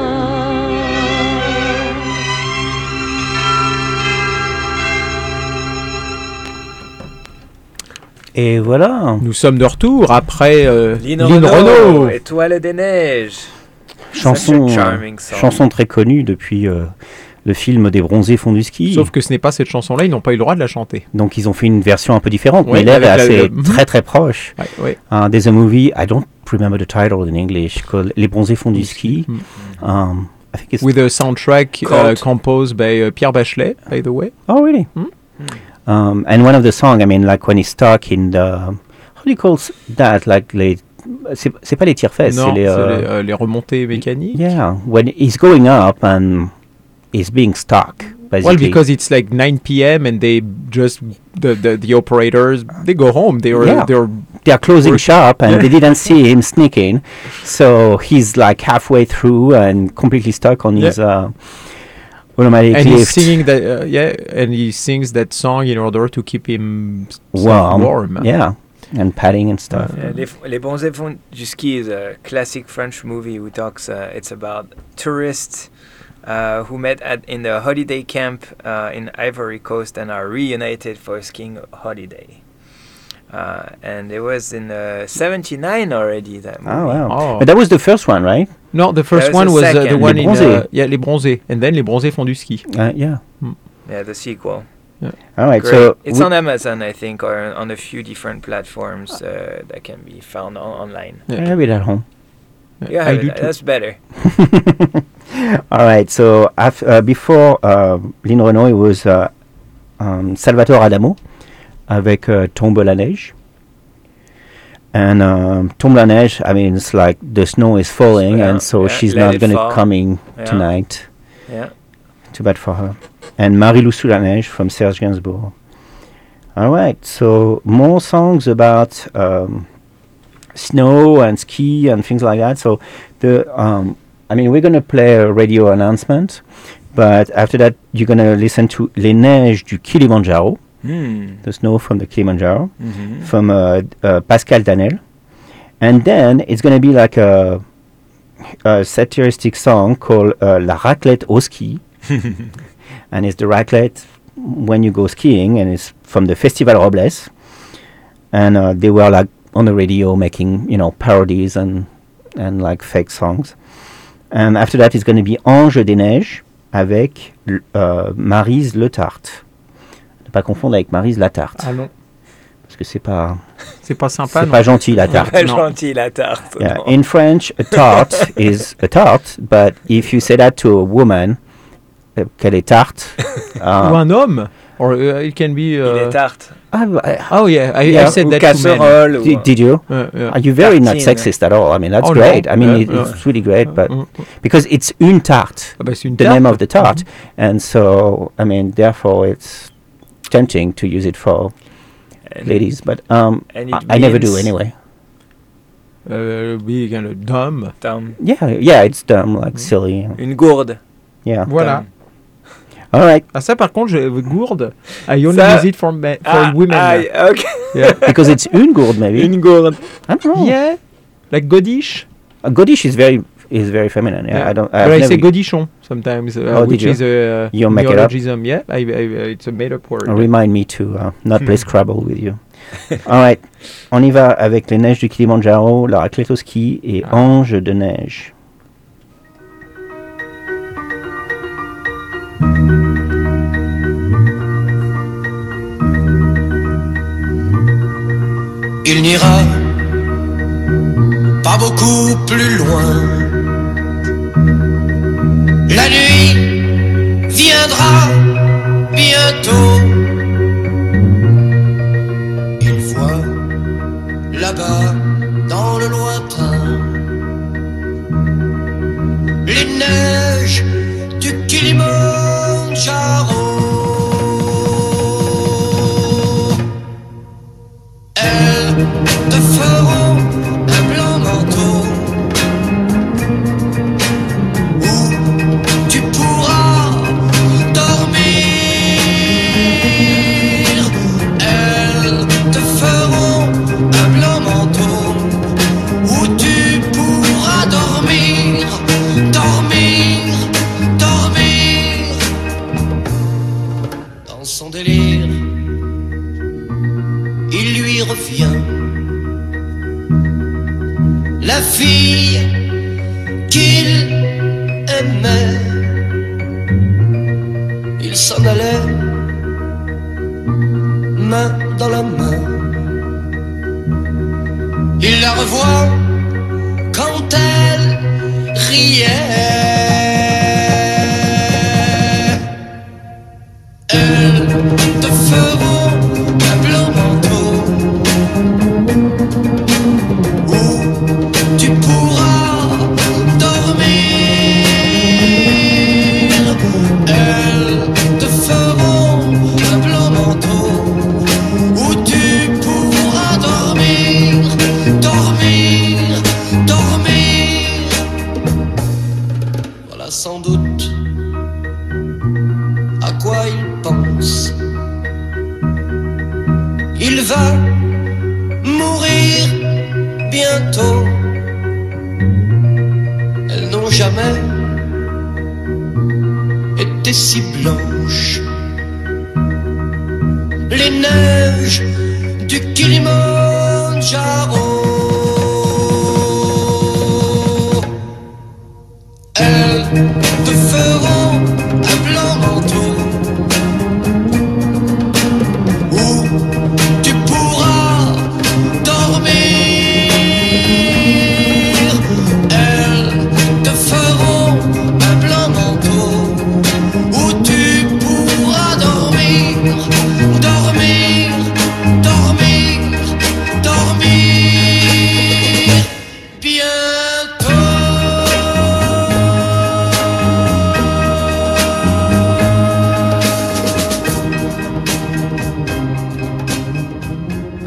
Et voilà. Nous sommes de retour après euh, Lynn Lynn Renaud, Renaud. Étoile des neiges. Chanson, Such a charming song. chanson très connue depuis euh, le film des Bronzés font du ski. Sauf que ce n'est pas cette chanson-là, ils n'ont pas eu le droit de la chanter. Donc ils ont fait une version un peu différente, Ouais, mais l'air est avec la- assez le- très très proche. Ouais, ouais. Uh, there's a movie, I don't remember the title in English, called Les Bronzés font du ski. Mm. Um, I think it's With a soundtrack uh, Cult. composed by uh, Pierre Bachelet, by the way. Oh, really? Hmm? Um, and one of the songs, I mean, like when he's stuck in the, how do you call s- that? Like les, c'est, c'est pas les tire-fesses, Non, c'est les, c'est euh, les, euh, les remontées mécaniques. yeah, when he's going up and he's being stuck, basically. Well, because it's like nine p.m. and they just the, the the operators they go home. They are Yeah. they're they are closing Work- shop and Yeah. they didn't see him sneaking, so he's like halfway through and completely stuck on his uh, automatic and he's lift. singing that uh, yeah, and he sings that song in order to keep him warm, warm. yeah, and padding and stuff. Uh, Les, Les Bronzés font du ski is a classic French movie who talks. Uh, it's about tourists uh, who met at in the holiday camp uh, in Ivory Coast and are reunited for a skiing holiday. Uh, and it was in uh, seventy-nine already. That movie. Oh wow! Oh. But that was the first one, right? No, the first was one the was uh, the second. one Les in uh, Bronzés. yeah, Les Bronzés, and then Les Bronzés font du ski. Uh, yeah. Yeah, the sequel. All right. Great. So it's we- on Amazon, I think, or on a few different platforms uh, that can be found on- online. I have it at home. Yeah, I do too. that's better. All right. So af- uh, before uh, Lynn Renaud, it was uh, um, Salvatore Adamo avec uh, Tombe la neige. And um, Tombe la neige, I mean, it's like the snow is falling, Yeah, and so yeah, she's let not it gonna fall. coming Yeah. tonight. Yeah. Too bad for her. And Marie-Lou sous la neige from Serge Gainsbourg. All right. So more songs about um, snow and ski and things like that. So the um, I mean, we're going to play a radio announcement, but after that, you're going to listen to Les Neiges du Kilimanjaro, Mm. the snow from the Kilimanjaro, Mhm. from uh, uh, Pascal Danel. And then it's going to be like a, a satiristic song called uh, La Raclette au ski. And it's the raclette when you go skiing, and it's from the Festival Robles. And uh, they were like on the radio making, you know, parodies and, and like fake songs. And after that, it's going to be Ange des Neiges avec uh, Maryse Le Tarte. Ne pas confondre avec Maryse La Tarte. Ah non. Parce que c'est pas, C'est pas sympa, c'est non. pas gentil la tarte. Pas Non. gentil la tarte. Yeah. non. In French, a tarte is a tarte, but if you say that to a woman, uh, qu'elle est tarte, Ou uh, un homme. Or uh, it can be. Il Uh, est tarte. I, I, oh yeah, I, Yeah, I said Ou that to men. casserole. did, ou- did you? Uh, yeah. Are you very not Tartine. sexist at all? I mean, that's Oh, no. great. I mean, Yeah, it, yeah. it's really great, but Mm, mm. because it's une tarte, Ah bah, c'est une the tarte. name of the tarte, and so I mean, therefore, it's tempting to use it for And- ladies, but um, and it I, I never do means- anyway. Uh, big and dumb. Dumb. Yeah, yeah, it's dumb, like silly. Une gourde. Yeah. Voilà. Dumb. All right. Ah ça par contre, je, gourde, I only Ça- use it for, me, for Ah, women. ah, ok. Yeah. Because it's une gourde, maybe. Une gourde. I don't know. Yeah, like godiche. Uh, godish is very is very feminine. Yeah, I don't. But I've I never say godichon sometimes, uh, Oh, did which you? is a You make it up? neologism. Yeah, I, I, it's a made-up word. Remind me to uh, not play Scrabble with you. All right. On y va avec les neiges du Kilimanjaro, la raclette au ski et Ah. Ange de neige. Il n'ira pas beaucoup plus loin. La nuit viendra bientôt. Il voit là-bas dans le lointain les neiges du Kilimanjaro. Elles te feront un blanc manteau où tu pourras dormir. Elles te feront un blanc manteau où tu pourras dormir, dormir, dormir. Dans son délire, il lui revient la fille qu'il aimait. Il s'en allait, main dans la main. Il la revoit quand elle riait. Elles te feront un blanc manteau où tu pourras dormir. Elles te feront un blanc manteau où tu pourras dormir, dormir, dormir. Voilà sans doute à quoi il pense. Il va mourir bientôt. Elles n'ont jamais été si blanches. Les neiges du Kilimanjaro. Elles te feront un blanc manteau où tu pourras dormir. Elles te feront un blanc manteau où tu pourras dormir, dormir,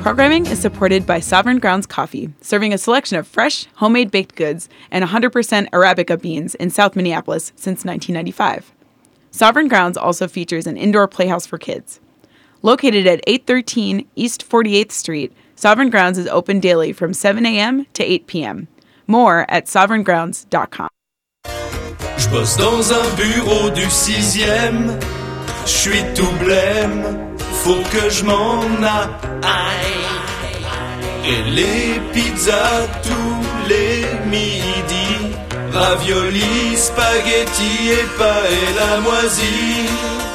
Programming is supported by Sovereign Grounds Coffee, serving a selection of fresh, homemade baked goods and one hundred percent Arabica beans in South Minneapolis since nineteen ninety-five. Sovereign Grounds also features an indoor playhouse for kids. Located at eight thirteen East forty-eighth Street, Sovereign Grounds is open daily from seven a.m. to eight p.m. More at sovereign grounds dot com. Je bosse dans un bureau du sixième, je suis tout blême, faut que je m'en aille. Et les pizzas tous les midis, raviolis, spaghettis et paella moisie.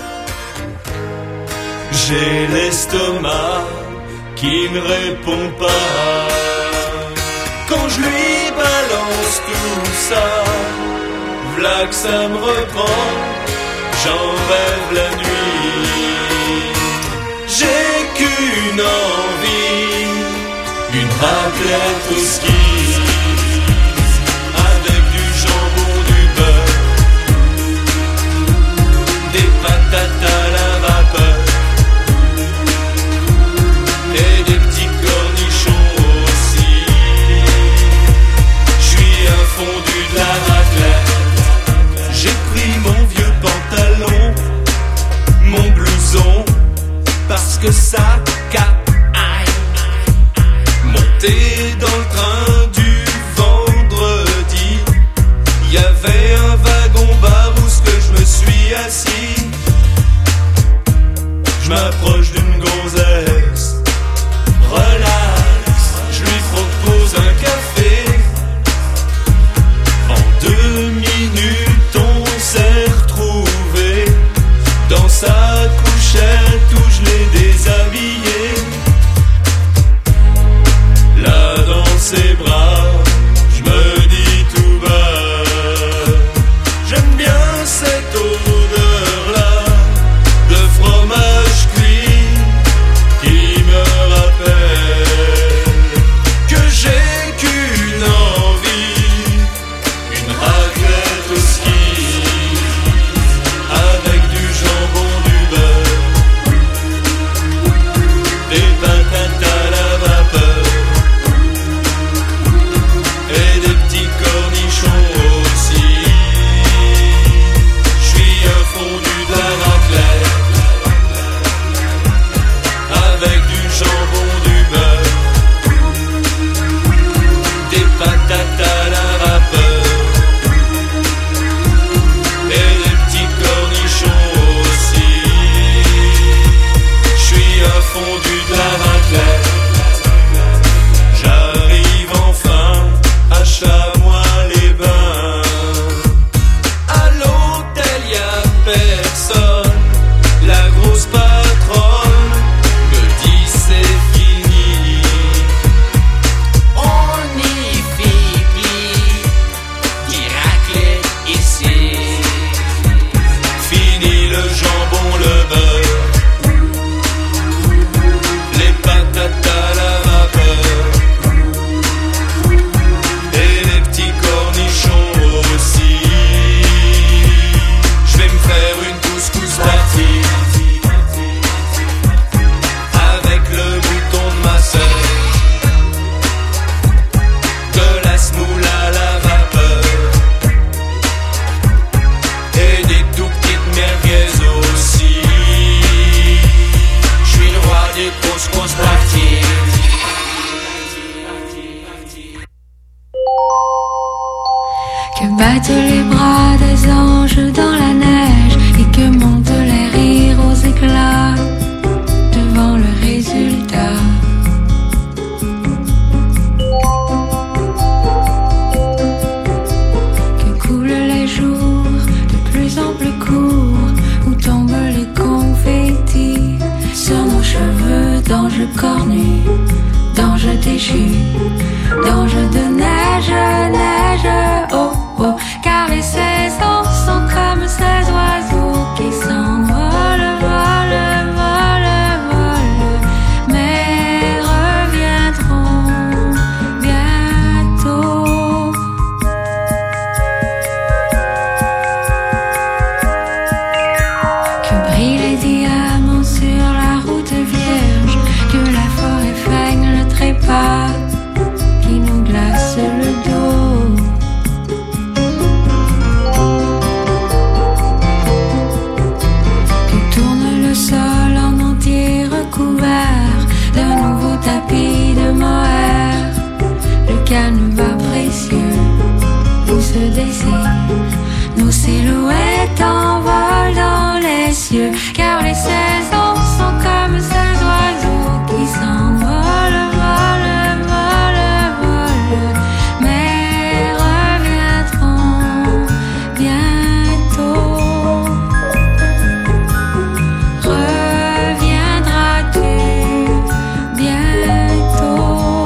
J'ai l'estomac qui ne répond pas. Quand je lui balance tout ça, v'là que ça me reprend, j'en rêve la nuit. J'ai qu'une envie, une raclette au ski, avec du jambon, du beurre, des patates à la vapeur, et des petits cornichons aussi. J'suis un fondu de la raclette. J'ai pris mon vieux pantalon, mon blouson, parce que ça caille. Monté dans le train du vendredi, y avait un wagon-bar où ce que je me suis assis. Je m'approche d'une gonzesse, relax, je lui propose un café. En deux minutes on s'est retrouvés dans sa couchette où je l'ai déshabillé. Là dans ses bras, je me dis tout bas, j'aime bien cette odeur-là de fromage cuit qui me rappelle que j'ai qu'une envie, une raclette au ski, avec du jambon, du beurre, des patates à la vapeur, et des petits cornichons aussi. J'suis un fondu de la raclette, avec du jambon, du beurre, des patates à la vapeur, et des petits cornichons aussi. J'suis un fondu de la raclette. J'arrive enfin à Chamois-les-Bains. À l'hôtel y'a personne, la grosse patronne me dit c'est fini. On y pipi, dit raclette ici. Fini le jambon, le beurre, les patates à la vapeur, et les petits cornichons aussi. Je vais me faire une couscous partie, avec le bouton de ma sœur, de la semoule à la vapeur, et des tout petites merguez aussi. Je suis le roi des grosses grosses parties. Que battent les bras des anges dans la neige et que montent les rires aux éclats devant le résultat. Que coulent les jours de plus en plus courts où tombent les confettis sur nos cheveux d'anges cornus, d'anges déchus, d'anges de neige, neige, oh oh, car les saisons sont comme ces oiseaux qui s'envolent, volent, volent, volent, mais reviendront bientôt. Que brillent les diamants sur la route vierge, que la forêt faille silhouette en vol dans les cieux, car les saisons sont comme ces oiseaux qui s'envolent, volent, volent, volent, mais reviendront bientôt. Reviendras-tu bientôt?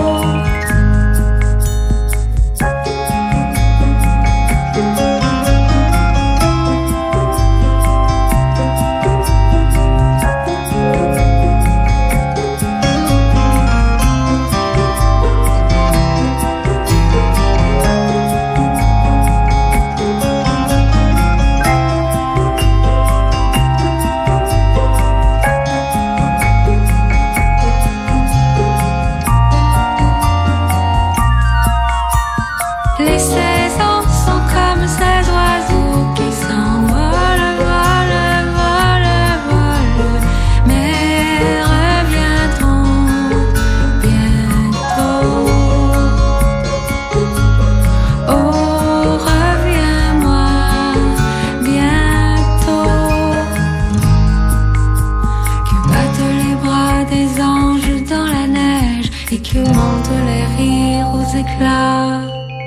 Les saisons sont comme ces oiseaux qui s'envolent, volent, volent, volent, mais reviendront bientôt. Oh, reviens-moi bientôt. Que battent les bras des anges dans la neige et que montent les rires aux éclats.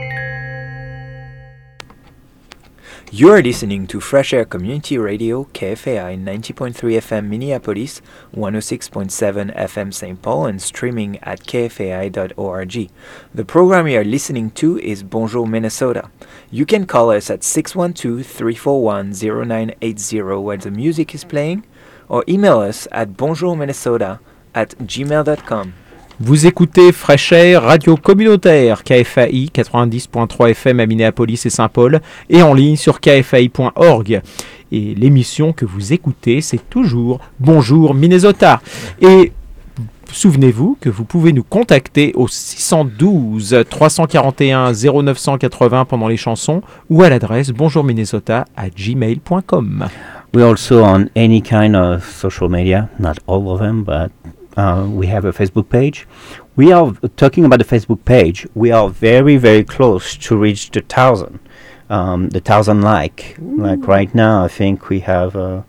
You are listening to Fresh Air Community Radio, K F A I ninety point three F M Minneapolis, one oh six point seven F M Saint Paul, and streaming at k f a i dot org. The program you are listening to is Bonjour Minnesota. You can call us at six one two, three four one, zero nine eight zero while the music is playing, or email us at bonjourminnesota at gmail dot com. Vous écoutez Fresh Air, radio communautaire K F A I quatre-vingt-dix point trois F M à Minneapolis et Saint-Paul et en ligne sur k f a i point org. Et l'émission que vous écoutez, c'est toujours Bonjour Minnesota. Et souvenez-vous que vous pouvez nous contacter au six un deux, trois quatre un, zéro neuf huit zéro pendant les chansons ou à l'adresse bonjourminnesota at gmail point com. We're also on any kind of social media, not all of them, but uh, we have a Facebook page. We are talking about the Facebook page. We are very, very close to reach the thousand, um, the thousand like. Ooh. Like right now, I think we have. Uh,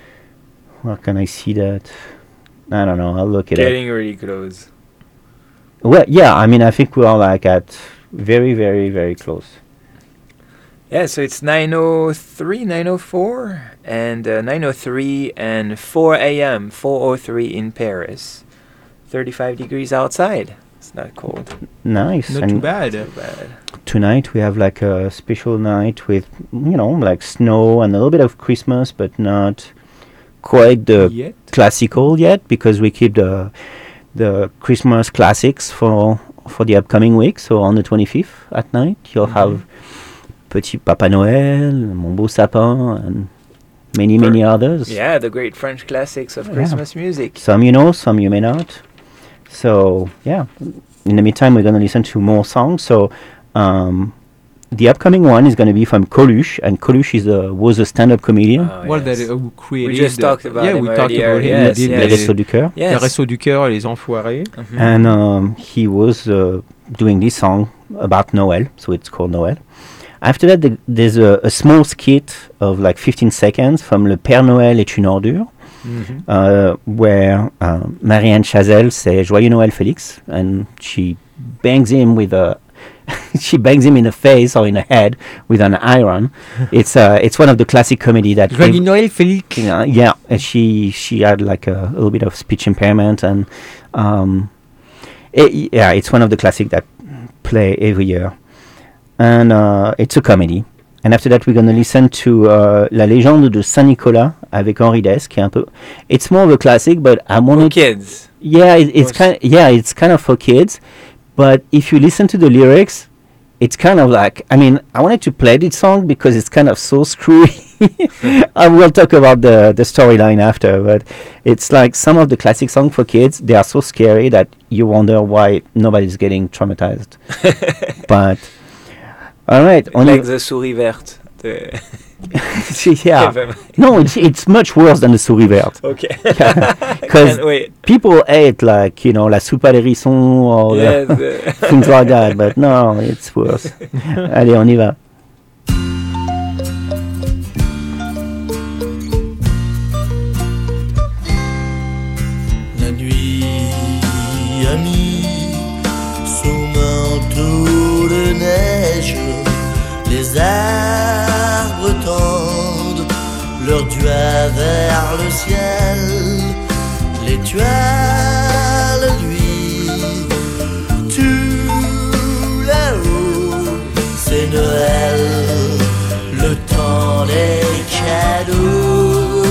where can I see that? I don't know. I'll look it up. Getting really close. Well, yeah. I mean, I think we are like at very, very, very close. Yeah, so it's nine oh three, nine oh four, and uh, nine oh three and four a.m., four oh three in Paris. thirty-five degrees outside. It's not cold. Nice. Not and too bad. Too bad. Tonight we have like a special night with, you know, like snow and a little bit of Christmas, but not quite the Yet? classical yet, because we keep the the Christmas classics for for the upcoming week. So on the twenty-fifth at night, you'll Mhm. have Petit Papa Noël, Mon Beau Sapin, and many, For- many others. Yeah, the great French classics of Yeah. Christmas music. Some you know, some you may not. So, yeah. In the meantime, we're going to listen to more songs. So, um, the upcoming one is going to be from Coluche, and Coluche is a, was a stand-up comedian. Oh, Well, yes. that uh, who created. We just talked about yeah, him we talked earlier. about him. Yes, He did yes. Les Restos du Cœur. Les Yes. Restos du Cœur et les Enfoirés. Mhm. And um, he was uh, doing this song about Noel, so it's called Noel. After that, the, there's a, a small skit of like fifteen seconds from Le Père Noël est une ordure, Mhm. uh, where uh, Marianne Chazelle says Joyeux Noël Félix, and she bangs him with a she bangs him in the face or in the head with an iron. It's uh, it's one of the classic comedy that Joyeux ev- Noël, Félix. you know, yeah, and she she had like a, little bit of speech impairment, and um, it, yeah, it's one of the classic that play every year, and uh, it's a comedy. And after that, we're gonna listen to uh, La Légende de Saint Nicolas avec Henri Dess, qui est un peu. It's more of a classic, but I For wanted. kids. Yeah, it, it's Most- kind. Yeah, it's kind of for kids, but if you listen to the lyrics, it's kind of like. I mean, I wanted to play this song because it's kind of so screwy. I will talk about the the storyline after, but it's like some of the classic songs for kids. They are so scary that you wonder why nobody's getting traumatized. But all right, on Like the souris verte. The yeah, no, it's it's much worse than the souris verte. Okay. Because Can't wait. people ate like, you know, la soupe à l'hérisson or Yes, the the- things like that, but no, it's worse. Allez, on y va. vas vers le ciel, l'étoile lui, tout là-haut, c'est Noël, le temps des cadeaux.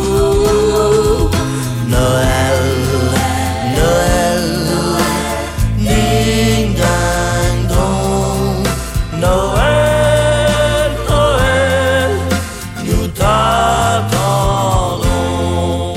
Noël, Noël, ding dang dong, Noël, Noël, nous t'attendons.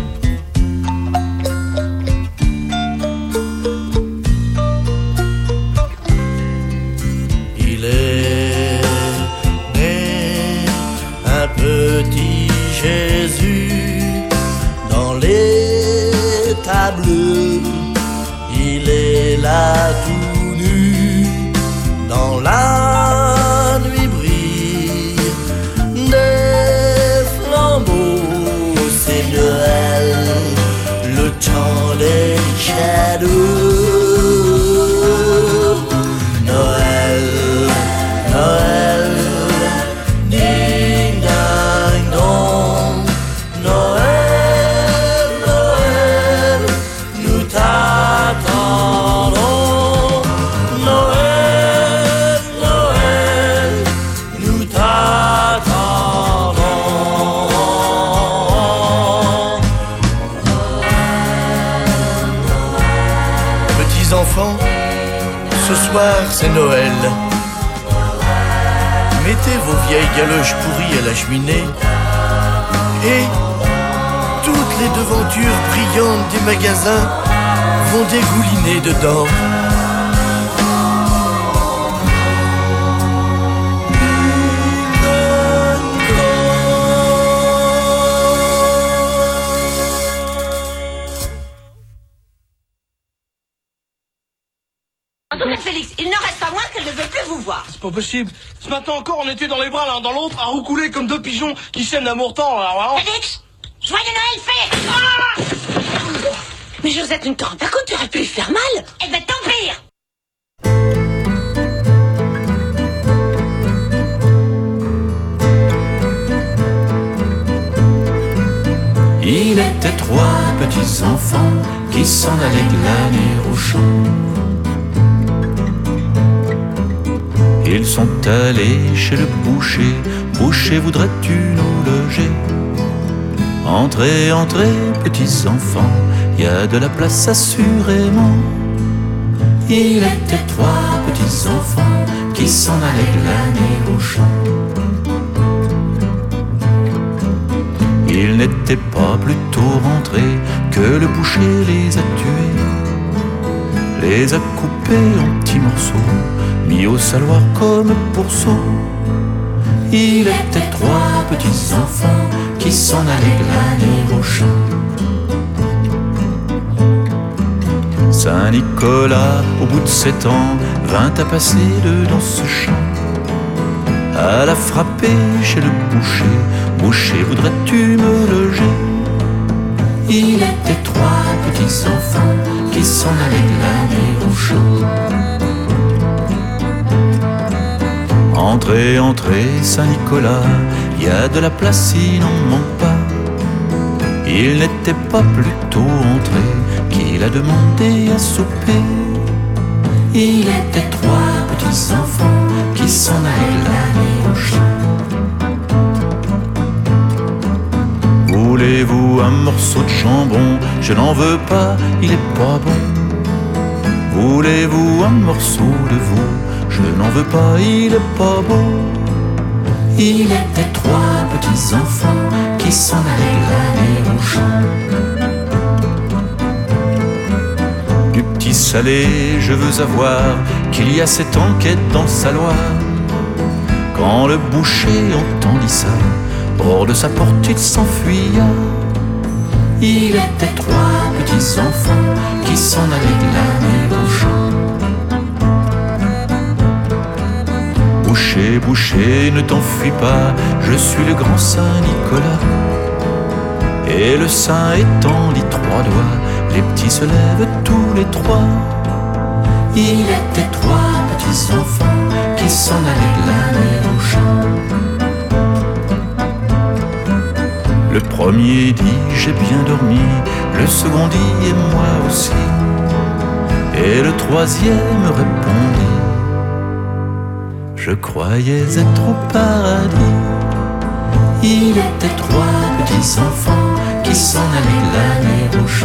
Il est né un petit Jésus dans l'état bleu, il est là tout nu, dans la nuit brille des flambeaux, c'est Noël, le temps des cadeaux. Noël, Noël, ding dang dong, Noël, Noël, nous t'attendons. Noël, Noël, nous t'attendons. Petits enfants, ce soir c'est Noël. Mettez vos vieilles galoches pourries à la cheminée et toutes les devantures brillantes des magasins vont dégouliner dedans. Félix, il ne reste pas moins qu'elle ne veut plus vous voir. C'est pas possible. Ce matin encore, on était dans les bras l'un dans l'autre, à roucouler comme deux pigeons qui s'aiment d'amour-temps. Alors, Félix, joyeux Noël, Félix. Ah mais Josette, une tente à coup, tu aurais pu lui faire mal. Eh ben, tant pire. Il était trois petits enfants qui s'en allaient glaner au champ. Ils sont allés chez le boucher. Boucher, voudrais-tu nous loger? Entrez, entrez, petits enfants, y a de la place assurément. Il était trois petits enfants qui s'en allaient glaner au champ. Ils n'étaient pas plus tôt rentrés que le boucher les a tués, les a coupés en petits morceaux, mis au saloir comme pourceaux. Il était trois petits enfants qui s'en allaient glaner au champ. Saint-Nicolas, au bout de sept ans, vint à passer dedans ce champ. À la frapper chez le boucher, boucher, voudrais-tu me loger? Il était trois petits enfants qui s'en allaient glaner au champ. Entrez, entrez, Saint-Nicolas, y a de la place, il n'en manque pas. Il n'était pas plus tôt entré qu'il a demandé à souper. Il était trois petits enfants qui s'en allaient glaner au champ. Voulez-vous un morceau de jambon? Je n'en veux pas, il est pas bon. Voulez-vous un morceau de veau? Je n'en veux pas, il est pas beau. Il était trois petits enfants qui s'en allaient glaner au champ. Du petit salé, je veux avoir qu'il y a cette enquête dans le saloir. Quand le boucher entendit ça, hors de sa porte il s'enfuya. Il était trois petits enfants qui s'en allaient glaner au champ. Boucher, boucher, ne t'enfuis pas, je suis le grand Saint-Nicolas. Et le saint étendit trois doigts, les petits se lèvent tous les trois. Il était trois petits enfants qui s'en allaient glaner au champ. Le premier dit j'ai bien dormi, le second dit et moi aussi, et le troisième répondit je croyais être au paradis. Il était trois petits enfants qui s'en allaient l'année au champ.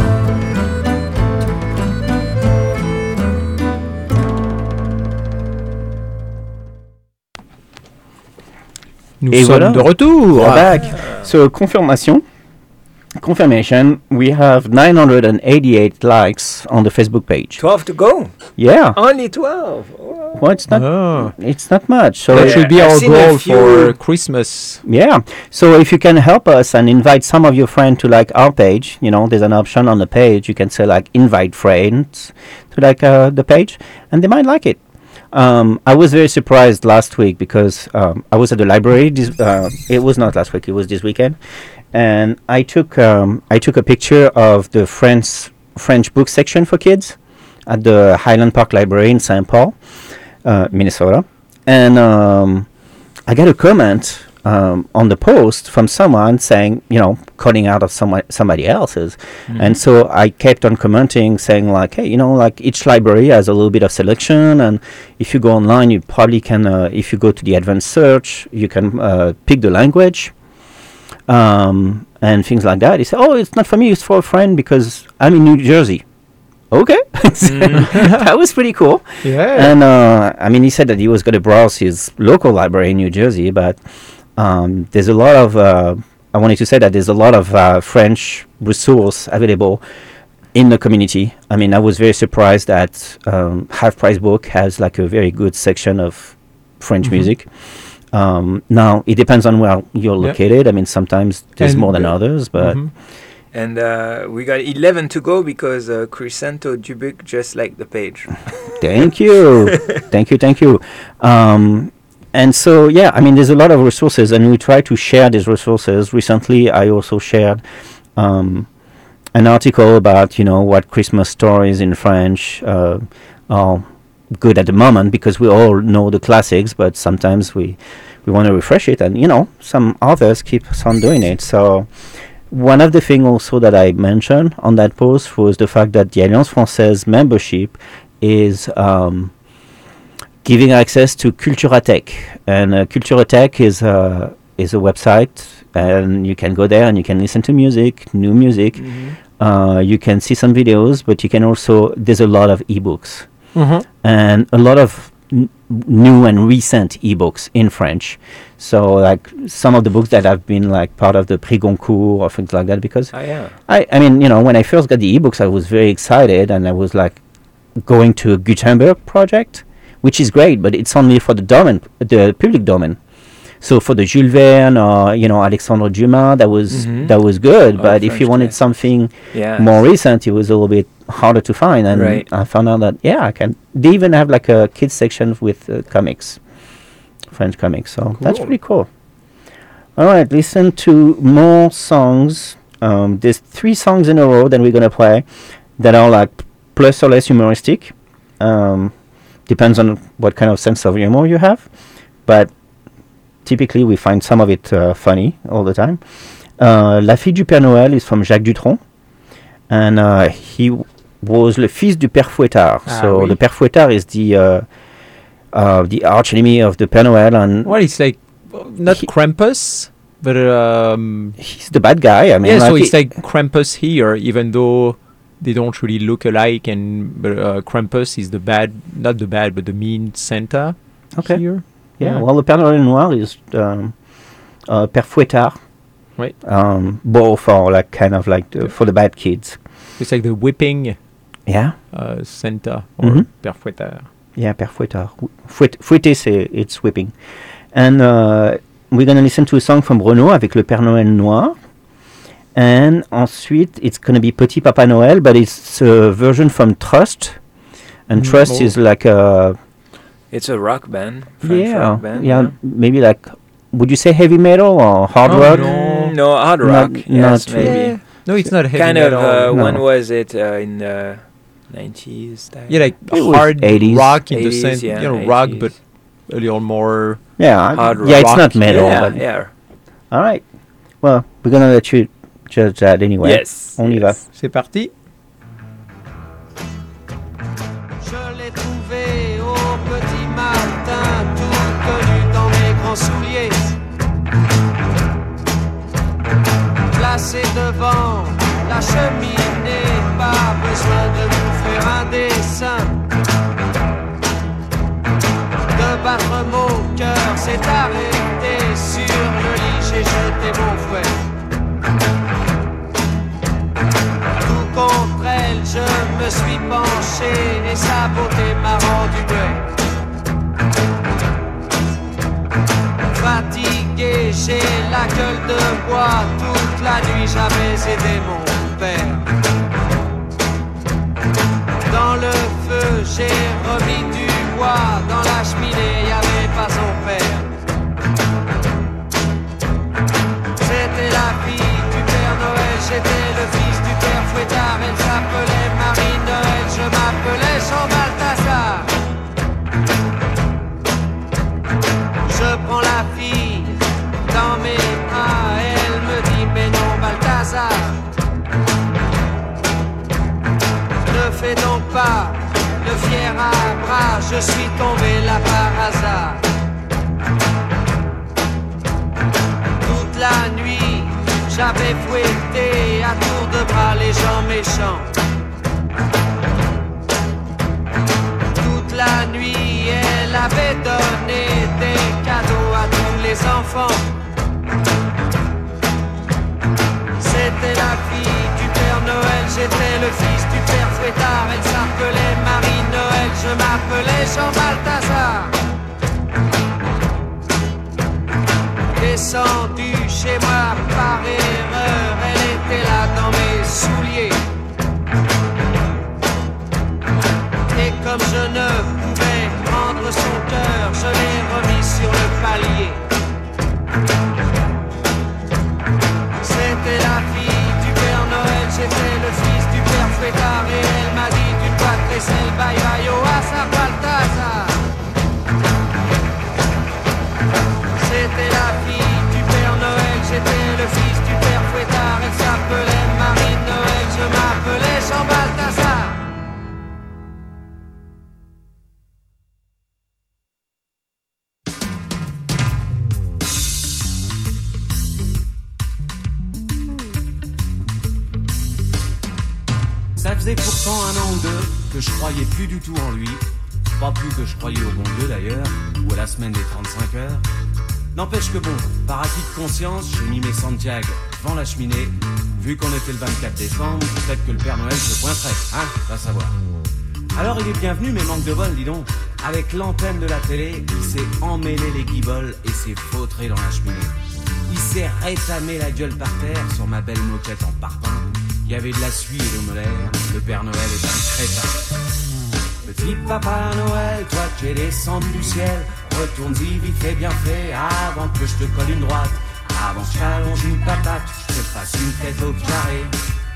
Nous Et sommes voilà. de retour. We're back. So, confirmation. Confirmation. We have nine hundred eighty-eight likes on the Facebook page. twelve to go. Yeah. Only twelve. Wow. Well, it's not. Oh. It's not much. So That should be I've our seen a goal few- for Christmas. yeah. So if you can help us and invite some of your friends to like our page, you know, there's an option on the page. You can say like invite friends to like uh, the page, and they might like it. Um, I was very surprised last week because um, I was at the library. This, uh, it was not last week; it was this weekend, and I took um, I took a picture of the French French book section for kids at the Highland Park Library in Saint Paul, uh, Minnesota, and um, I got a comment um, on the post from someone saying, you know, cutting out of someone somebody else's, Mhm. and so I kept on commenting, saying like, hey, you know, like each library has a little bit of selection, and if you go online, you probably can, uh, if you go to the advanced search, you can uh, pick the language, um, and things like that. He said, oh, it's not for me, it's for a friend because I'm in New Jersey. Okay, that was pretty cool. Yeah. And uh, I mean, he said that he was going to browse his local library in New Jersey, but um, there's a lot of. Uh, I wanted to say that there's a lot of uh, French resource available in the community. I mean, I was very surprised that um, Half Price Book has like a very good section of French Mhm. music. Um, now it depends on where you're Yeah. located. I mean, sometimes there's And, more than uh, others, but. Mhm. And uh, we got eleven to go because uh, Crisanto Dubuc just liked the page. Thank you, thank you, thank you. Um, and so, yeah, I mean, there's a lot of resources, and we try to share these resources. Recently, I also shared um, an article about, you know, what Christmas stories in French uh, are good at the moment, because we all know the classics, but sometimes we we want to refresh it, and you know, some authors keep on doing it. So. One of the things also that I mentioned on that post was the fact that the Alliance Française membership is um, giving access to Culturatech, and uh, Culturatech is uh, is a website, and you can go there and you can listen to music, new music. Uh, you can see some videos, but you can also there's a lot of ebooks Mhm. and a lot of n- new and recent ebooks in French. So like some of the books that have been like part of the Prix Goncourt or things like that, because Ah, yeah. I, I mean, you know, when I first got the ebooks, I was very excited, and I was like going to a Gutenberg project, which is great, but it's only for the domain, the public domain. So for the Jules Verne or, you know, Alexandre Dumas, that was Mhm. that was good, Oh, but if French you wanted classics. something Yes. more recent, it was a little bit harder to find, and Right. I found out that yeah, I can. They even have like a kids section with uh, comics, French comics. So that's Cool. pretty cool. All right, listen to more songs. Um, there's three songs in a row that we're gonna play that are like plus or less humoristic. Um, depends on what kind of sense of humor you have, but typically we find some of it uh, funny all the time. Uh, La fille du Père Noël is from Jacques Dutronc, and uh, he w- was le fils du Père Fouettard. Ah, so oui. the Père Fouettard is the uh, uh, the arch enemy of the Père Noël, and Well, it's like uh, not Krampus, but um, he's the bad guy. I mean, yeah, so like it's he- like Krampus here, even though they don't really look alike, and but, uh, Krampus is the bad, not the bad, but the mean Santa Okay. here. Yeah, well, le Père Noël noir is um, uh, Père Fouettard. Right. Um, both for like kind of like the, for the bad kids. It's like the whipping. Yeah. Uh, Santa or Mhm. Père Fouettard. Yeah, Père Fouettard. Fouet, fouetter, c'est it's whipping. And uh, we're gonna listen to a song from Renaud avec le Père Noël noir. And ensuite, it's gonna be Petit Papa Noël, but it's a version from Trust. And Mm. Trust Oh. is like a It's a rock band. French yeah, rock band. yeah, maybe like, would you say heavy metal or hard Oh, rock? no. No, hard Not- rock, not yes, really. maybe. Yeah. No, it's not heavy kind metal. of. Uh, No. When was it uh, in the nineties? Yeah, like It was hard eighties. rock in the eighties, sense, yeah, you know, rock, eighties. but a little more Yeah, Hard yeah, it's rock. not metal. Yeah, but yeah. All right. Well, we're gonna let you judge that anyway. Yes. On y va. C'est parti. Je l'ai trouvé au petit matin, tout connu dans mes grands souliers. Placé devant la cheminée, pas besoin de vous faire un dessin. De battre mon cœur s'est arrêté sur le lit, j'ai jeté mon fouet. Tout contre elle, je me suis penché et sa beauté m'a rendu muet. Fatigué, j'ai la gueule de bois, toute la nuit j'avais aidé mon père. Dans le feu, j'ai remis du bois, dans la cheminée, y avait pas son père. C'était la fille du Père Noël, j'étais le fils du Père Fouettard. Elle s'appelait Marie Noël, je m'appelais Jean Balthazar. Je prends la fille dans mes bras, elle me dit mais non Balthazar. Ne fais donc pas le fier à bras, je suis tombé là par hasard. Toute la nuit, j'avais fouetté à tour de bras les gens méchants. Toute la nuit, elle avait donné des cadeaux à tous les enfants. C'était la fille du Père Noël, j'étais le fils du Père Fouettard. Elle s'appelait Marie Noël, je m'appelais Jean Balthazar. Descendu chez moi par erreur, elle était là dans mes souliers. Et comme je ne pouvais prendre son cœur, je l'ai remis sur le palier. C'était la fille du Père Noël, j'étais le fils du Père Fouettard. Et elle m'a dit tu dois te laisser le bye bye au hasard Balthazar. C'était la fille du Père Noël, j'étais le fils du Père Fouettard. Elle s'appelait Marie Noël, je m'appelais Jean Balthazar. Ça faisait pourtant un an ou deux que je croyais plus du tout en lui. Pas plus que je croyais au bon Dieu d'ailleurs, ou à la semaine des trente-cinq heures. N'empêche que bon, par acquis de conscience, j'ai mis mes Santiago devant la cheminée. Vu qu'on était le vingt-quatre décembre, peut-être que le Père Noël se pointerait, hein, va savoir. Alors il est bienvenu, mais manque de bol, dis donc. Avec l'antenne de la télé, il s'est emmêlé les guibolles et s'est vautré dans la cheminée. Il s'est rétamé la gueule par terre sur ma belle moquette en parpaing. Il y avait de la suie et de molaire, le Père Noël est un crétin. Petit Papa Noël, toi qui es descendu du ciel, retourne-y vite fait bien fait, avant que je te colle une droite. Avant que je t'allonge une patate, je te fasse une tête au carré.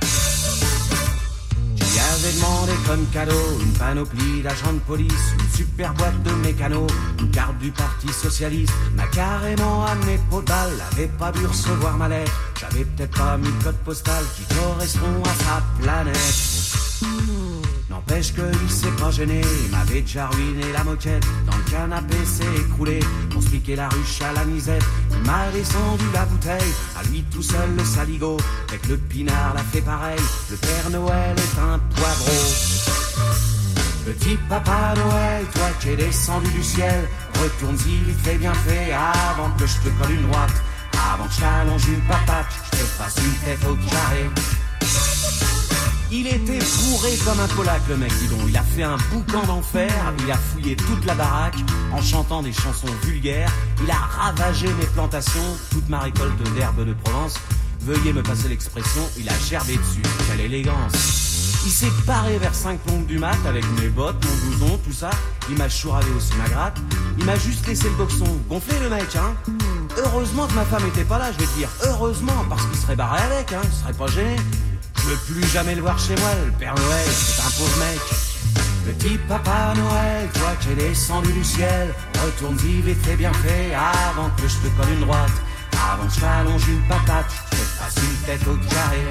J'y avais demandé comme cadeau une panoplie d'agents de police, une super boîte de mécano, une carte du Parti Socialiste. M'a carrément amené peau de balle, avait pas dû recevoir ma lettre. J'avais peut-être pas mis le code postal qui correspond à sa planète. N'empêche qu'il s'est pas gêné, il m'avait déjà ruiné la moquette. Dans le canapé s'est écroulé, pour se piquer la ruche à la misette. Il m'a descendu la bouteille, à lui tout seul le saligo. Avec le pinard l'a fait pareil, le Père Noël est un poivreau. Petit Papa Noël, toi qui es descendu du ciel, retourne-y vite fait bien fait, avant que je te colle une droite. Avant que je t'allonge une patate, je te fasse une tête au carré. Il était bourré comme un Polac, le mec, dis donc. Il a fait un boucan d'enfer, il a fouillé toute la baraque en chantant des chansons vulgaires. Il a ravagé mes plantations, toute ma récolte d'herbes de Provence. Veuillez me passer l'expression, il a gerbé dessus. Quelle élégance! Il s'est barré vers cinq plombes du mat avec mes bottes, mon blouson, tout ça. Il m'a chouravé aussi ma gratte. Il m'a juste laissé le boxon gonflé, le mec, hein. Heureusement que ma femme était pas là, je vais te dire. Heureusement, parce qu'il serait barré avec, hein. Il serait pas gêné. Je veux plus jamais le voir chez moi, le Père Noël, c'est un pauvre mec. Petit Papa Noël, toi qui es descendu du ciel, retourne-y vite fait bien fait, avant que je te colle une droite. Avant que je t'allonge une patate, je te fasse fasse une tête au carré.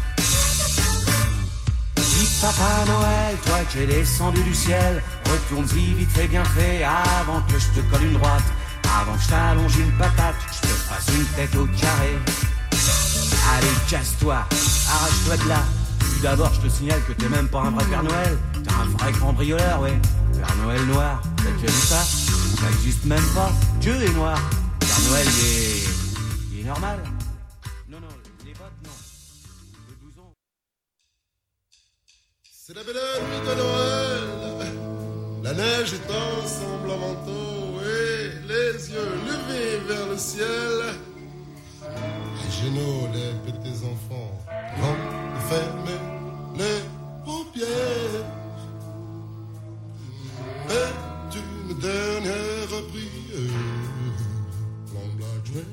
Dis Papa Noël, toi qui es descendu du ciel, retourne-y vite fait bien fait avant que je te colle une droite, avant que je t'allonge une patate, je te fasse une tête au carré. Allez, casse-toi, arrache-toi de là. Puis d'abord, je te signale que t'es même pas un vrai Père Noël, t'es un vrai cambrioleur, ouais. Père Noël noir, t'as déjà vu ça? Ça existe même pas, Dieu est noir. Père Noël, il est... il est normal. Non, non, les bottes, non. Le blouson... C'est la belle nuit de Noël, la neige étend son blanc manteau et les yeux levés vers le ciel. Les genoux, les petits enfants vont fermer les paupières. Et une dernière prière, l'emblâme joué.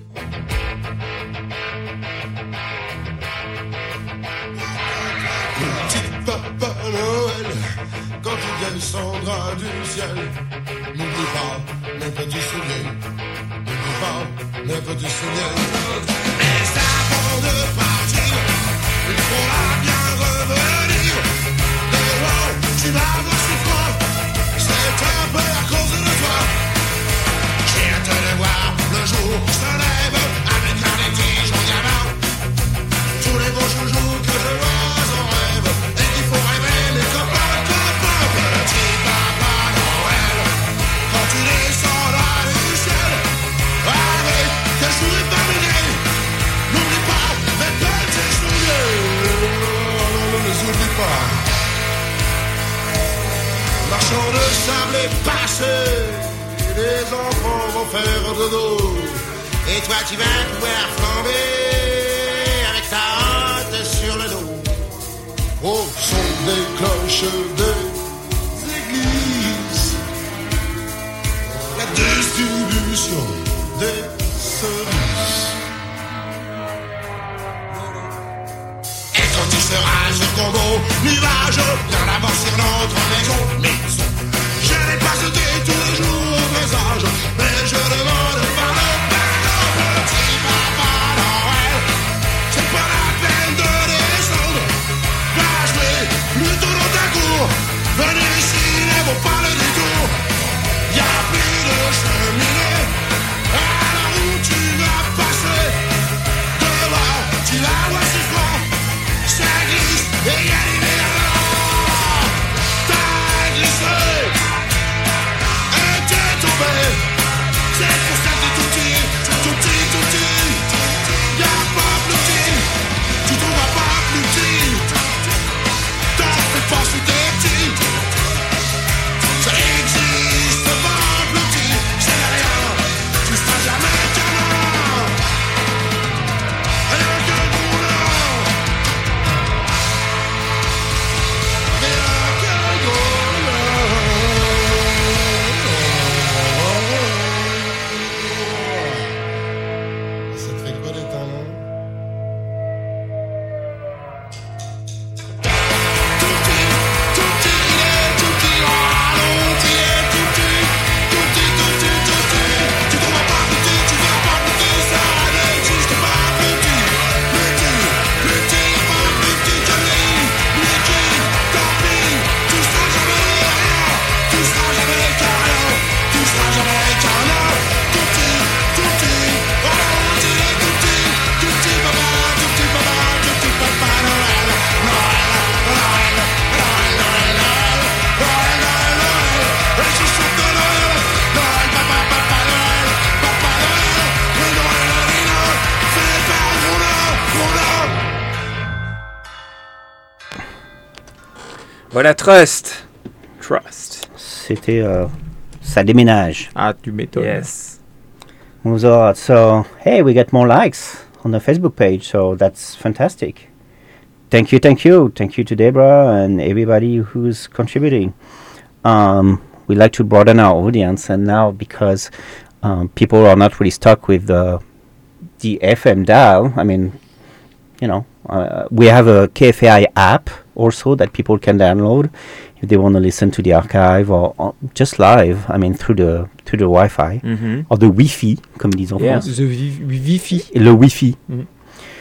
Petit Papa Noël, quand il descendra du ciel, n'oublie pas mes petits souliers, n'oublie pas mes petits souliers. Mais avant de partir, il faudra bien revenir. Et wow, tu vas voir si froid, c'est un peu à cause de toi. J'ai hâte de voir le jour se lève avec un des tiges en diamant. Tous les beaux joujoux que je vois en rêve, et qu'il faut rêver les copains, copains. Petit Papa Noël, quand tu descendras du ciel, avec tes souliers terminés, n'oublie pas mes petits souliers. Ne les oublie pas. Marchand de sable est passé, et les enfants vont faire dodo, et toi tu vas pouvoir flamber avec ta hâte sur le dos. Au son des cloches des églises, la distribution des cerises. Et quand tu seras sur ton beau nuage, viens d'abord sur notre maison, maison. Je n'ai pas sauté tous les jours au présage, mais je demande pardon, pardon, petit Papa Noël. C'est pas la peine de descendre, va jouer plutôt dans ta cour. Venir ici ne vaut pas le détour, y'a plus de cheminée, alors où tu vas passer, dehors tu vas voir si froid, ça glisse et y'a l'hiver. T'as glissé et t'es tombé, c'est pour ça que t'es tout petit, tout petit, tout petit. Y'a pas plus petit, tu trouveras pas plus petit. T'en fais pas si t'es petit, ça existe pas plus petit. C'est rien, tu seras jamais canin, rien qu'un gros nain, rien qu'un gros nain. Ça te fait quoi d'être un nain? Voilà, Trust. Trust. C'était euh, ça déménage. Ah, tu m'étonnes. Yes. Moves on. So, hey, we got more likes on the Facebook page, so that's fantastic. Thank you, thank you. Thank you to Deborah and everybody who's contributing. Um, we like to broaden our audience, and now because um, people are not really stuck with the, the F M dial, I mean, you know, uh, we have a K F A I app also that people can download if they want to listen to the archive or, or just live, I mean, through the through the Wi-Fi Mhm. or the Wi-Fi, comme ils disent en Yeah, France. the wi- Wi-Fi. Le Wi-Fi. Mhm.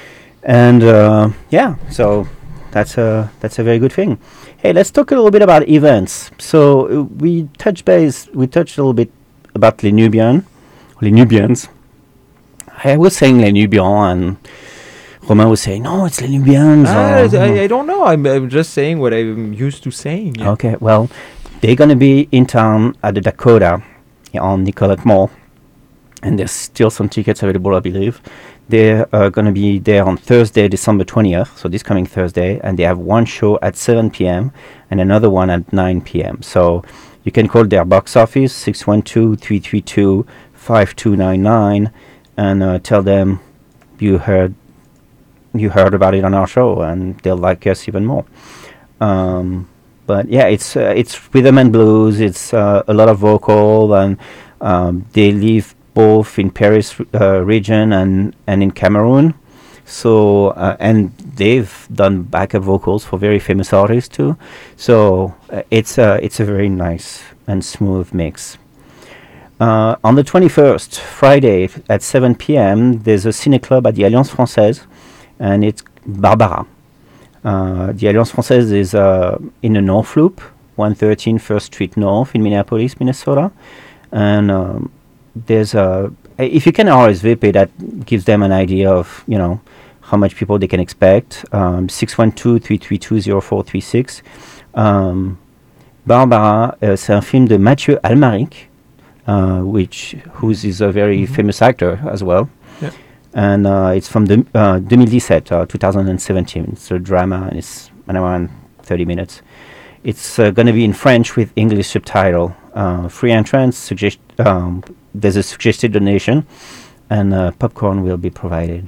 And uh, yeah, so that's a that's a very good thing. Hey, let's talk a little bit about events. So uh, we touched base, we touched a little bit about Les Nubians, Les Nubians. I was saying Les Nubians, and Romain was saying, no, it's Les Nubians. Ah, or- I, I don't know. I'm, I'm just saying what I'm used to saying. Yeah. Okay, well, they're going to be in town at the Dakota on Nicollet Mall, and there's still some tickets available, I believe. They're uh, going to be there on Thursday, December twentieth, so this coming Thursday, and they have one show at seven p.m. and another one at nine p.m. So you can call their box office, six one two, three three two, five two nine nine, and uh, tell them you heard you heard about it on our show, and they'll like us even more. Um, but yeah, it's uh, it's rhythm and blues. It's uh, a lot of vocal, and um, they live both in Paris uh, region and and in Cameroon. So uh, and they've done backup vocals for very famous artists too. So uh, it's a it's a very nice and smooth mix. Uh, on the twenty-first, Friday at seven p.m., there's a ciné club at the Alliance Française, and it's Barbara. Uh, the Alliance Française is uh, in the North Loop, one thirteen First Street North in Minneapolis, Minnesota. And um, there's a, if you can R S V P, that gives them an idea of, you know, how much people they can expect. Um, six one two, three three two, zero four three six. Um, Barbara, uh, c'est un film de Mathieu Almaric, uh, which who's is a very Mm-hmm. famous actor as well. Yeah. And uh, it's from the uh, twenty seventeen, uh, twenty seventeen. It's a drama, and it's an hour and thirty minutes. It's uh, going to be in French with English subtitle. Uh, free entrance. Suggest um, there's a suggested donation, and uh, popcorn will be provided.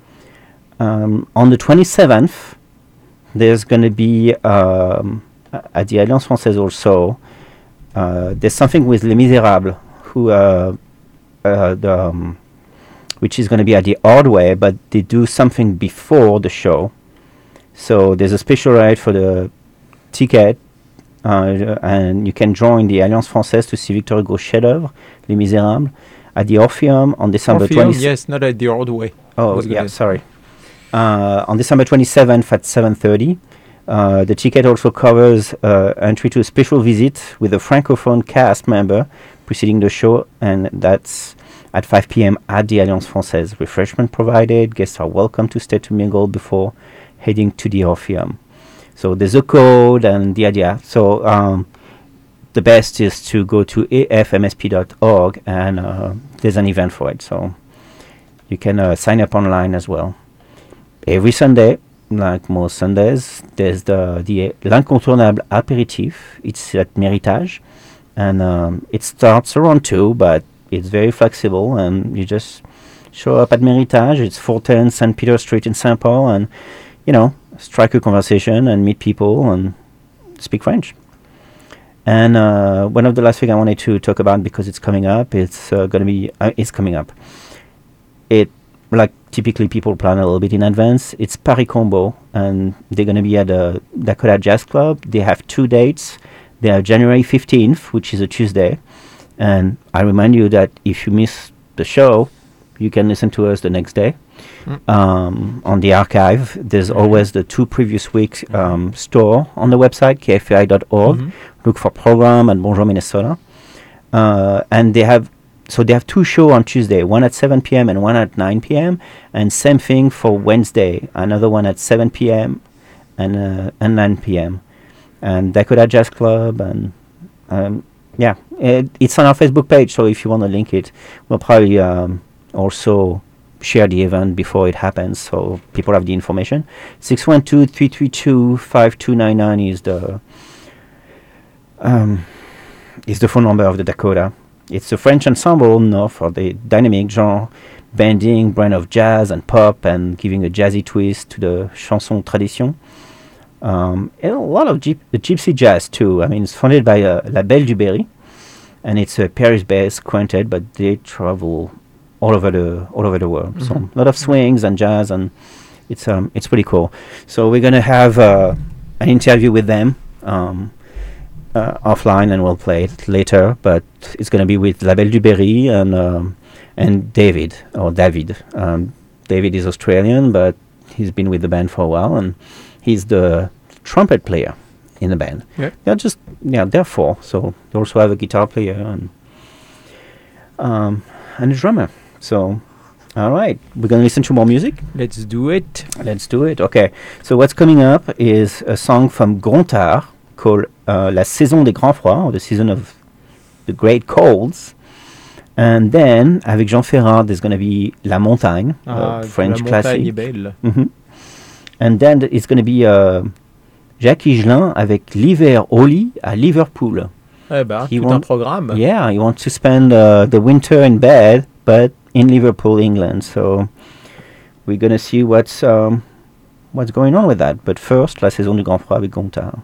Um, on the twenty-seventh, there's going to be um, a- at the Alliance Française also. Uh, there's something with Les Misérables, who uh, uh, the, um, which is going to be at the Ordway, but they do something before the show. So there's a special rate for the ticket, uh, and you can join the Alliance Française to see Victor Hugo's chef-d'œuvre, Les Misérables, at the Orpheum on December Orpheum, twentieth. yes, not at the old way. Oh, Was yeah, gonna- sorry. Uh, on December twenty-seventh at seven thirty. Uh, the ticket also covers uh, entry to a special visit with a francophone cast member preceding the show, and that's at five p.m. at the Alliance Française. Refreshment provided. Guests are welcome to stay to mingle before heading to the Orpheum. So there's a code and the idea. So um, the best is to go to a f m s p dot org, and uh, there's an event for it. So you can uh, sign up online as well. Every Sunday, like most Sundays, there's the the l'incontournable apéritif. It's at Méritage, and um, it starts around two, but it's very flexible, and you just show up at Méritage. It's four ten Saint Peter Street in Saint Paul, and you know, strike a conversation and meet people and speak French. And uh, one of the last thing I wanted to talk about, because it's coming up, it's uh, going to be uh, it's coming up. It like typically people plan a little bit in advance. It's Paris Combo, and they're going to be at the Dakota Jazz Club. They have two dates. They have January fifteenth, which is a Tuesday. And I remind you that if you miss the show, you can listen to us the next day. Mm. Um, on the archive, there's always the two previous weeks um, store on the website, k f a i dot org. Mhm. Look for program and Bonjour Minnesota. Uh, and they have So they have two shows on Tuesday, one at seven p.m. and one at nine p.m. And same thing for Wednesday, another one at seven p.m. and uh, and nine p.m. And Dakota Jazz Club, and um, yeah, it, it's on our Facebook page. So if you want to link it, we'll probably um, also share the event before it happens, so people have the information. six one two, three three two, five two nine nine is the um, is the phone number of the Dakota. It's a French ensemble known for the dynamic genre, blending brand of jazz and pop and giving a jazzy twist to the chanson tradition. Um, and a lot of gyp- gypsy jazz too. I mean, it's founded by uh, La Belle du Berry, and it's a Paris-based quintet, but they travel all over the all over the world. Mhm. So a lot of swings and jazz, and it's um it's pretty cool. So we're gonna have uh, an interview with them. Um, Uh, offline, and we'll play it later, but it's going to be with La Belle du Berry and um, and David or David. Um, David is Australian, but he's been with the band for a while, and he's the trumpet player in the band. Yeah. They're just yeah, they're four. So they also have a guitar player and um, and a drummer. So all right, we're gonna listen to more music. Let's do it. Let's do it. Okay. So what's coming up is a song from Gontard called uh, La Saison des Grands Froids, or the season of the great colds. And then, avec Jean Ferrat, there's going to be La Montagne, Ah, uh, French La classic. Montagne est belle. Mhm. And then th- it's going to be uh, Jacques Higelin avec L'hiver au lit à Liverpool. Eh ben, He tout un want- programme. Yeah, he wants to spend uh, the winter in bed, but in Liverpool, England. So we're going to see what's um, what's going on with that. But first, La Saison du Grand Froid avec Gontard.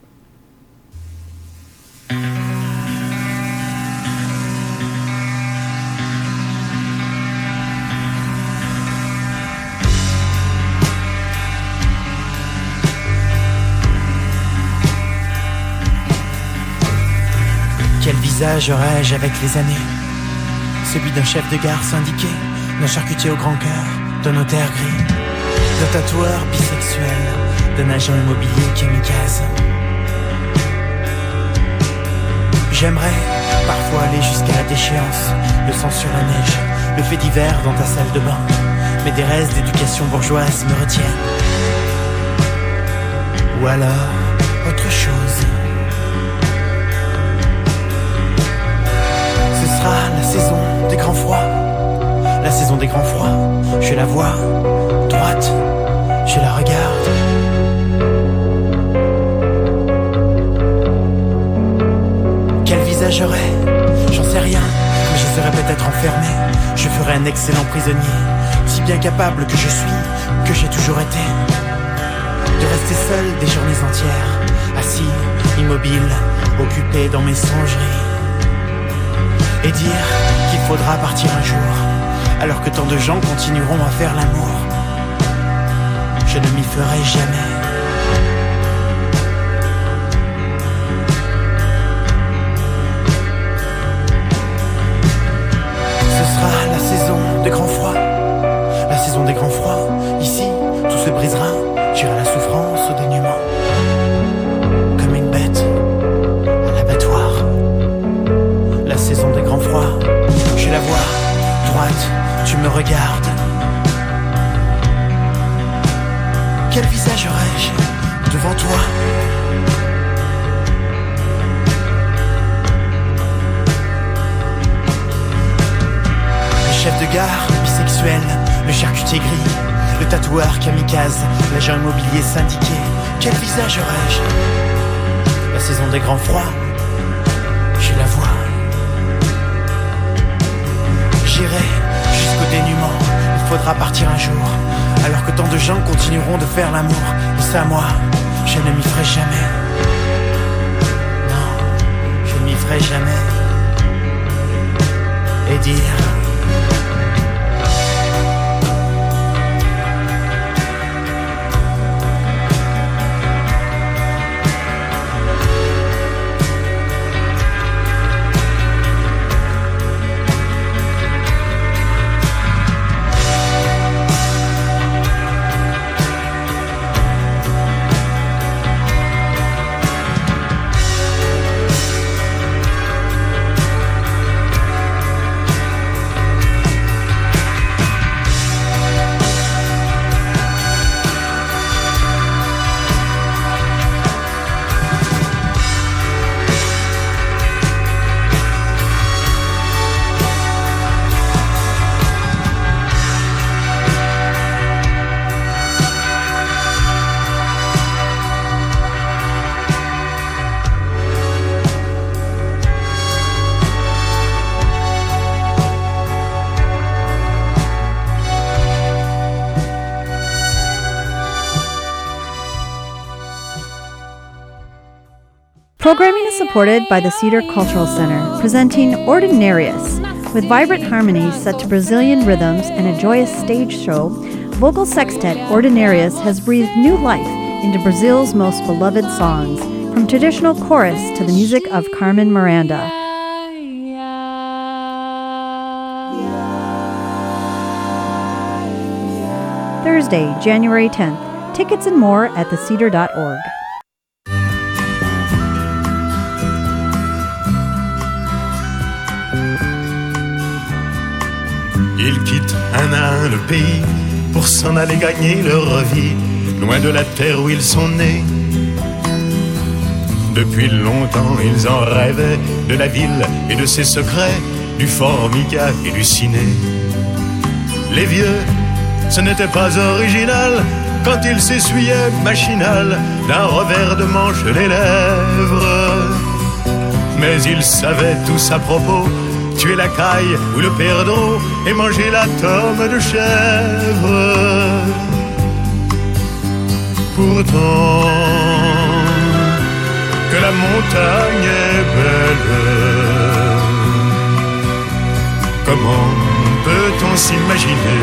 Quel visage aurais-je avec les années? Celui d'un chef de gare syndiqué, d'un charcutier au grand cœur, d'un notaire gris, d'un tatoueur bisexuel, d'un agent immobilier kamikaze. J'aimerais parfois aller jusqu'à la déchéance, le sang sur la neige, le fait divers dans ta salle de bain, mais des restes d'éducation bourgeoise me retiennent. Ou alors, autre chose. Ce sera la saison des grands froids, la saison des grands froids. Je la vois, droite, je la regarde. Quel visage j'aurais? J'en sais rien, mais je serais peut-être enfermé. Je ferais un excellent prisonnier, si bien capable que je suis, que j'ai toujours été. De rester seul des journées entières, assis, immobile, occupé dans mes songeries. Et dire qu'il faudra partir un jour, alors que tant de gens continueront à faire l'amour. Je ne m'y ferai jamais. Ce sera la saison des grands froids, la saison des grands froids. Ici, tout se brisera, j'irai la souffrance au dénuement. Comme une bête à l'abattoir. La saison des grands froids, je la vois, droite, tu me regardes. Quel visage aurais-je devant toi? Le chef de gare, bisexuel, le charcutier gris, le tatoueur kamikaze, l'agent immobilier syndiqué. Quel visage aurais-je? La saison des grands froids, je la vois. J'irai jusqu'au dénuement, il faudra partir un jour, alors que tant de gens continueront de faire l'amour. Et ça, moi, je ne m'y ferai jamais. Non, je ne m'y ferai jamais. Et dire... Programming is supported by the Cedar Cultural Center, presenting Ordinarius. With vibrant harmonies set to Brazilian rhythms and a joyous stage show, vocal sextet Ordinarius has breathed new life into Brazil's most beloved songs, from traditional chorus to the music of Carmen Miranda. There is Thursday, January tenth. Tickets and more at the cedar dot org. Ils quittent un à un le pays pour s'en aller gagner leur vie, loin de la terre où ils sont nés. Depuis longtemps ils en rêvaient, de la ville et de ses secrets, du Formica et du ciné. Les vieux, ce n'était pas original quand ils s'essuyaient machinal d'un revers de manche les lèvres. Mais ils savaient tous à propos, tuer la caille ou le perdreau et manger la tome de chèvre. Pourtant, que la montagne est belle, comment peut-on s'imaginer,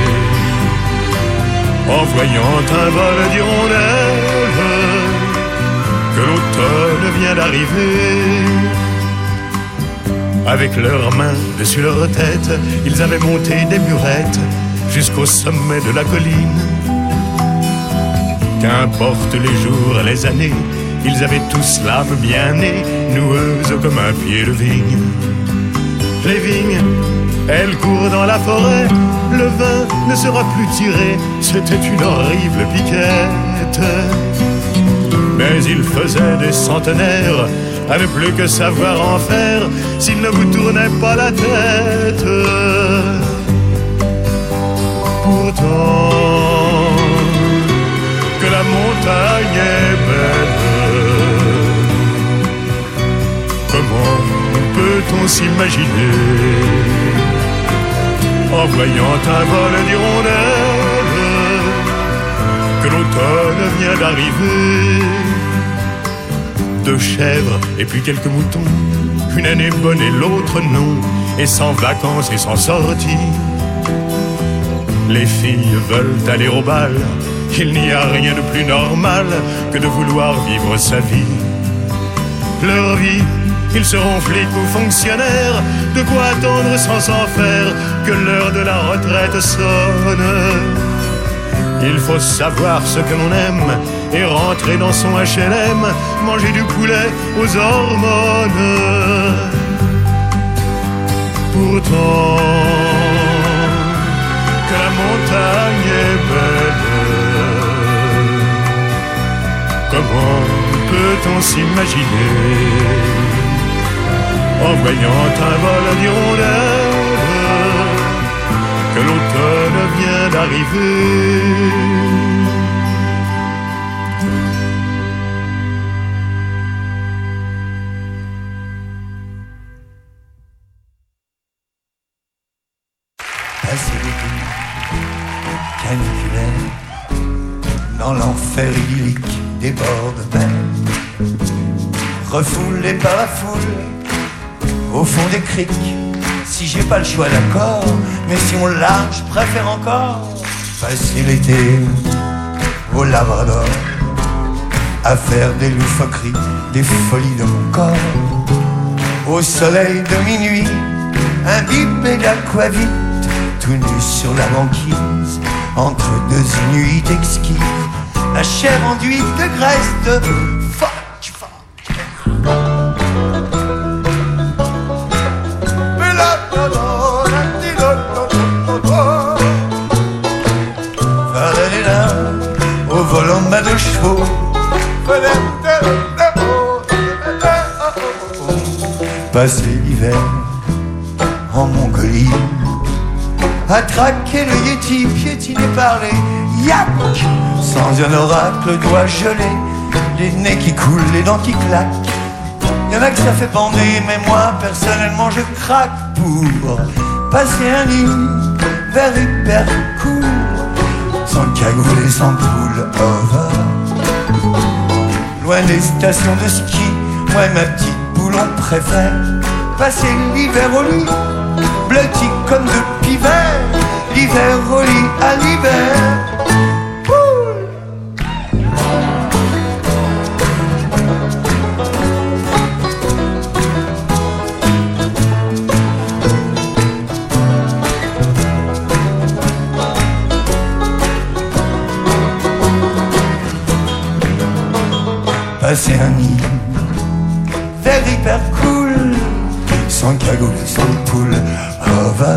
en voyant un vol d'hirondelles, que l'automne vient d'arriver? Avec leurs mains dessus leur tête, ils avaient monté des burettes jusqu'au sommet de la colline. Qu'importe les jours et les années, ils avaient tous l'âme bien née, noueuse comme un pied de vigne. Les vignes, elles courent dans la forêt, le vin ne sera plus tiré, c'était une horrible piquette. Mais ils faisaient des centenaires à ne plus que savoir en faire s'ils ne vous tournaient pas la tête. Pourtant, que la montagne est belle, comment peut-on s'imaginer, en voyant un vol d'hirondelles, que l'automne vient d'arriver? Deux chèvres et puis quelques moutons, une année bonne et l'autre non, et sans vacances et sans sortie. Les filles veulent aller au bal, il n'y a rien de plus normal que de vouloir vivre sa vie. Leur vie, ils seront flics ou fonctionnaires, de quoi attendre sans s'en faire que l'heure de la retraite sonne. Il faut savoir ce que l'on aime et rentrer dans son H L M, manger du poulet aux hormones. Pourtant, que la montagne est belle, comment peut-on s'imaginer, en voyant un vol d'hirondelles, que l'automne vient d'arriver? Passé l'été caniculaire, dans l'enfer idyllique des bords de mer, refoulé par la foule au fond des criques. Si j'ai pas le choix, d'accord, mais si on l'a, je préfère encore passer l'été au Labrador, à faire des loufoqueries, des folies de mon corps, au soleil de minuit, imbibé d'aquavite, tout nu sur la banquise, entre deux inuits exquis, la chair enduite de graisse de fuck, fuck. Au volant de ma deux chevaux, passer l'hiver en Mongolie, à traquer le Yéti piétiné par les yak, sans un oracle, doigts gelés, les nez qui coulent, les dents qui claquent. Y'en a que ça fait bander, mais moi personnellement je craque pour passer un hiver hyper cool, sans cagoule et sans poule over, loin des stations de ski. Moi et ma petite boule on préfère passer l'hiver au lit, blotti comme de pivert, l'hiver au lit à l'hiver. passer un hiver hyper cool, sans cagoule et sans poule. Oh, va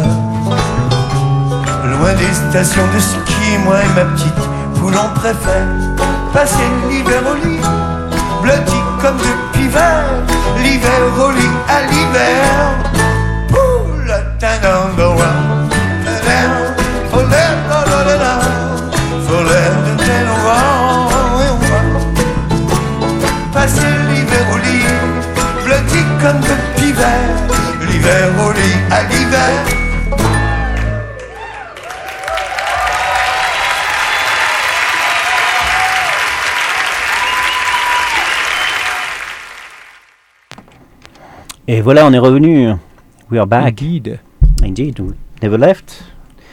loin des stations de ski, moi et ma petite poule, on préfère passer l'hiver au lit, blotti comme depuis vert, l'hiver au lit à l'hiver. Poule, down the world, down, for let, la la la la, for let the ten passer l'hiver au lit, blotti comme depuis vert, l'hiver au lit à l'hiver. Et voilà, on est revenu. We are back. Indeed. Indeed. We never left,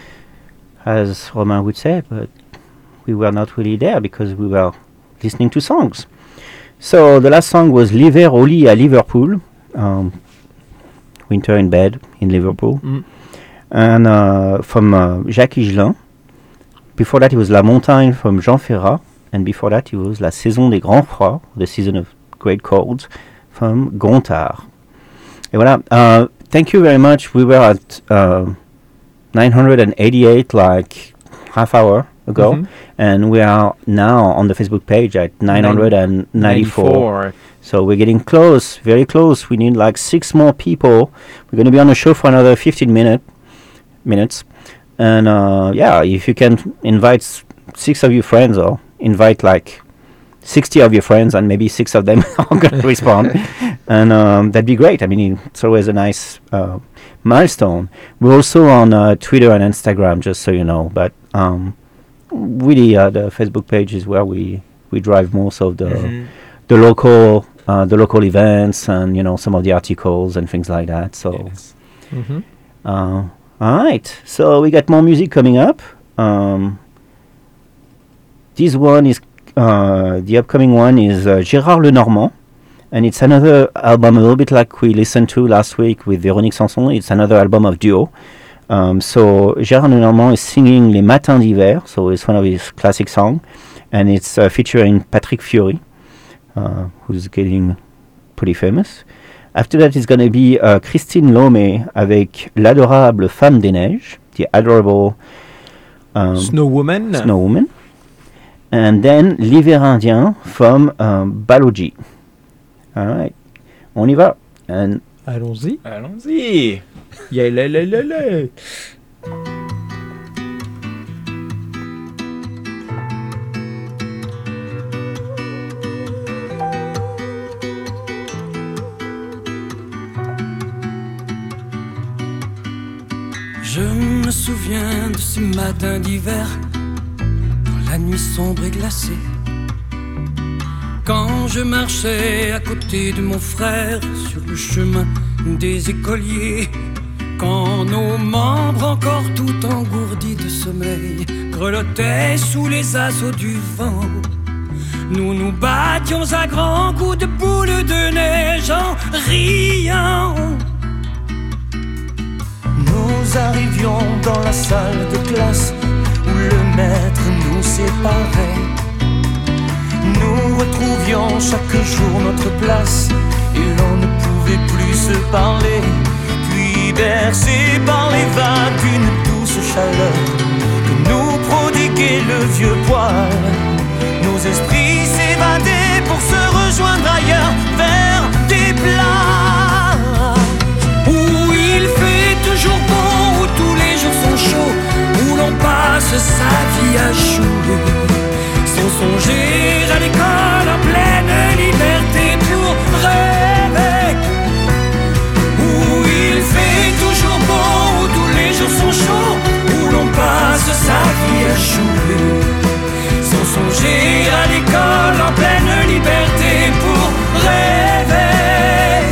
as Romain would say, but we were not really there because we were listening to songs. So the last song was L'hiver au lit à Liverpool, um, Winter in Bed in Liverpool, Mm. and uh, from uh, Jacques Higelin. Before that, it was La Montagne from Jean Ferrat, and before that, it was La Saison des Grands Froids, The Season of Great Colds, from Gontard. Et voilà. Uh, thank you very much. We were at uh, nine hundred eighty-eight, like half hour ago, Mhm. and we are now on the Facebook page at nine hundred ninety-four. ninety-four. So we're getting close, very close. We need like six more people. We're going to be on the show for another fifteen minute, minutes. And uh, yeah, if you can invite s- six of your friends or invite like sixty of your friends and maybe six of them are going to respond. And um, that'd be great. I mean, it's always a nice uh, milestone. We're also on uh, Twitter and Instagram, just so you know. But um, really, uh, the Facebook page is where we, we drive most of the Mhm. the local uh, the local events and you know some of the articles and things like that. So, Yes. Mhm. uh, all right. So we got more music coming up. Um, this one is uh, the upcoming one is uh, Gérard Lenormand, and it's another album a little bit like we listened to last week with Véronique Sanson. It's another album of duo. Um, so Gérard Lenormand is singing Les Matins d'hiver, so it's one of his classic songs, and it's uh, featuring Patrick Fiori, uh, who's getting pretty famous. After that, it's going to be uh, Christine Lomé avec l'adorable Femme des Neiges, the adorable um, Snow Woman. Snow Woman. And then L'hiver indien from um, Baloji. All right, on y va. And Allons-y. Allons-y. Yeah, la, la, la, la. Je me souviens de ces matins d'hiver, dans la nuit sombre et glacée, quand je marchais à côté de mon frère sur le chemin des écoliers, quand nos membres encore tout engourdis de sommeil grelottaient sous les assauts du vent. Nous nous battions à grands coups de boules de neige en riant. Nous arrivions dans la salle de classe où le maître nous séparait. Nous retrouvions chaque jour notre place et l'on ne pouvait plus se parler. Puis bercés par les vagues d'une douce chaleur que nous prodiguait le vieux poil, nos esprits s'évadaient pour se rejoindre ailleurs vers des plages où il fait toujours beau, où tous les jours sont chauds, où l'on passe sa vie à jouer, sans songer à l'école en pleine liberté pour rêver. Où il fait toujours beau, où tous les jours sont chauds, où l'on passe sa vie à jouer, sans songer à l'école en pleine liberté pour rêver.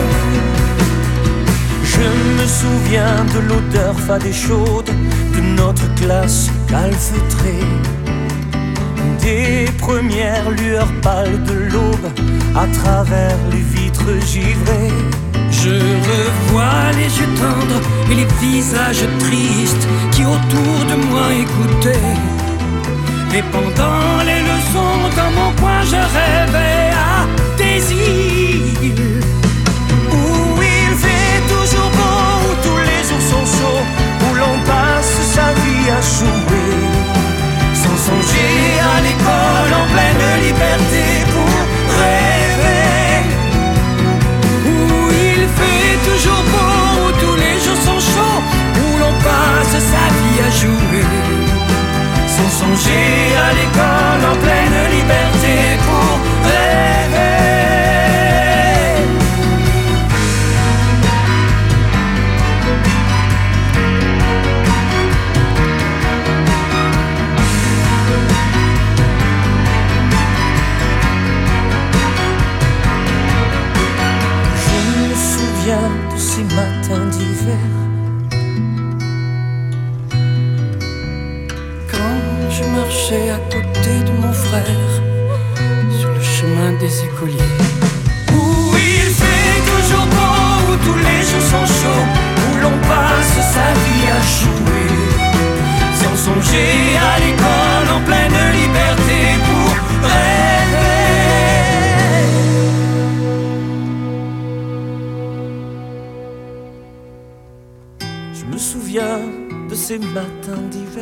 Je me souviens de l'odeur fade et chaude de notre classe calfeutrée, des premières lueurs pâles de l'aube à travers les vitres givrées. Je revois les yeux tendres et les visages tristes qui autour de moi écoutaient. Et pendant les leçons dans mon coin je rêvais à des les îles où il fait toujours beau, où tous les jours sont chauds, où l'on passe sa vie à jouer, sans songer à l'école en pleine liberté pour rêver. Où il fait toujours beau, où tous les jours sont chauds, où l'on passe sa vie à jouer, sans songer à l'école en pleine liberté pour rêver. Je me souviens de ces matins d'hiver, je marchais à côté de mon frère sur le chemin des écoliers. Où il fait toujours beau, où tous les jours sont chauds, où l'on passe sa vie à jouer, sans songer à l'école en pleine liberté pour rêver. Je me souviens de ces matins d'hiver.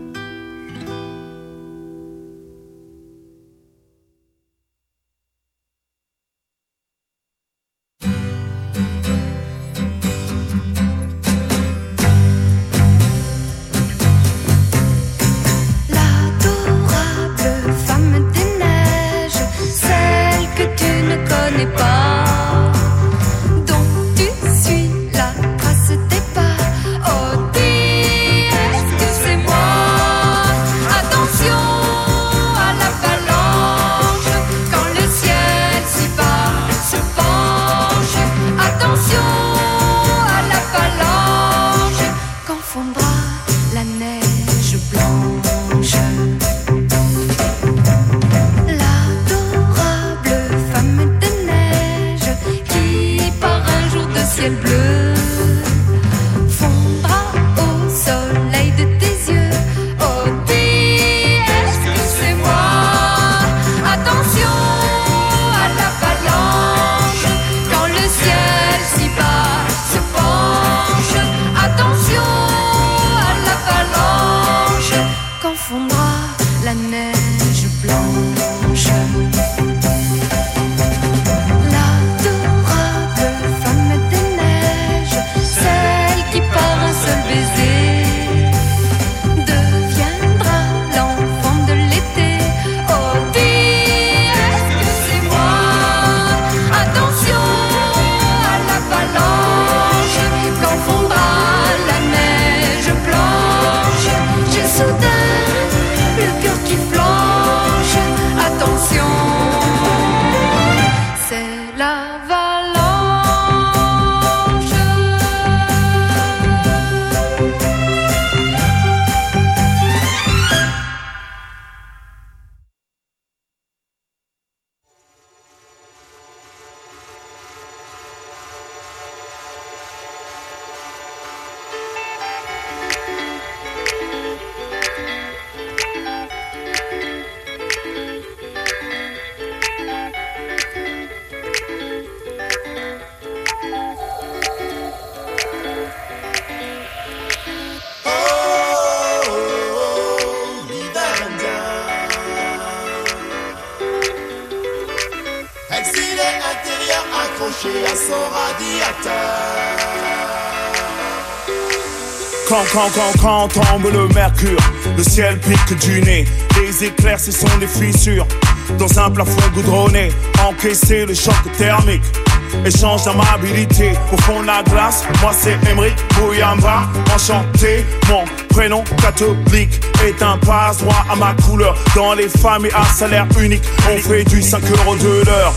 Quand, quand, quand, quand tombe le mercure, le ciel pique du nez. Les éclairs, ce sont des fissures dans un plafond goudronné. Encaisser le choc thermique, échange d'amabilité au fond de la glace. Moi c'est Emric Bouyamba, enchanté. Mon prénom catholique est un passe-droit à ma couleur. Dans les familles à salaire unique, on fait du cinq euros de l'heure.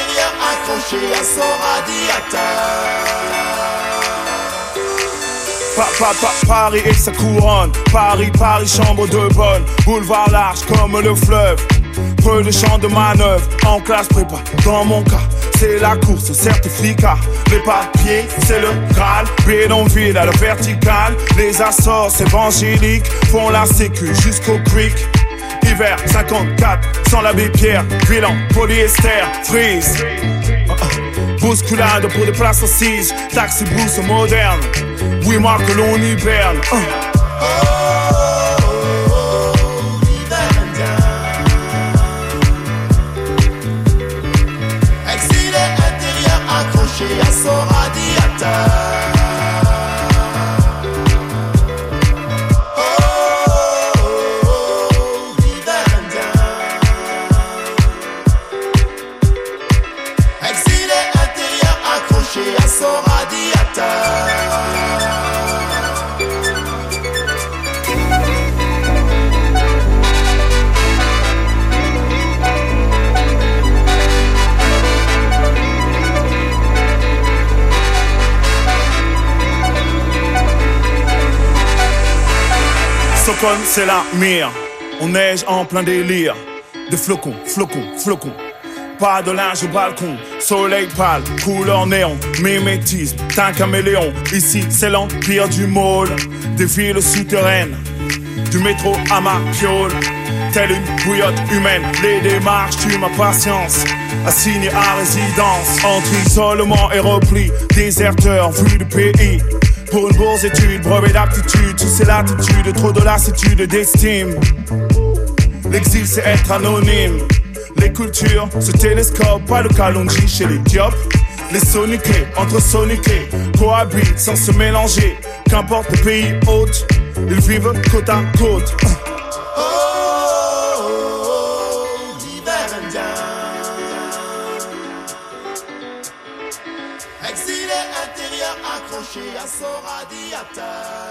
À son radiateur. Pa, pa, pa, Paris et sa couronne. Paris, Paris, chambre de bonne. Boulevard large comme le fleuve. Peu de champs de manœuvre. En classe prépa, dans mon cas, c'est la course, certificat. Les papiers, c'est le Graal. Bédonville à la verticale. Les assorts évangéliques font la sécu jusqu'au creek. Hiver cinquante-quatre, sans l'abbé Pierre. Bilan, polyester, freeze. Bousculade pour des places assises. Taxi brousse moderne. Oui, marque l'on hiberne. uh. À son radiateur. Oh, oh, oh, l'hiver indien. Exilé intérieur accroché à son radiateur. Stockholm, c'est la mire. On neige en plein délire. Des flocons, flocons, flocons. Pas de linge au balcon. Soleil pâle, couleur néon. Mimétisme, d'un caméléon. Ici, c'est l'empire du môle. Des villes souterraines. Du métro à ma piole. Telle une bouillotte humaine. Les démarches tuent ma patience. Assigné à résidence. Entre isolement et repli. Déserteur, vu du pays. Pour une bourse étude, brevet d'aptitude, sous ces latitudes, trop de lassitude d'estime. L'exil c'est être anonyme. Les cultures se télescopent, pas le Kalonji chez les Diop. Les soniqués, entre soniqués, cohabitent sans se mélanger. Qu'importe les pays hôtes, ils vivent côte à côte. Oh, oh, oh, l'hiver indien. Exilé intérieur accroché à son radiateur.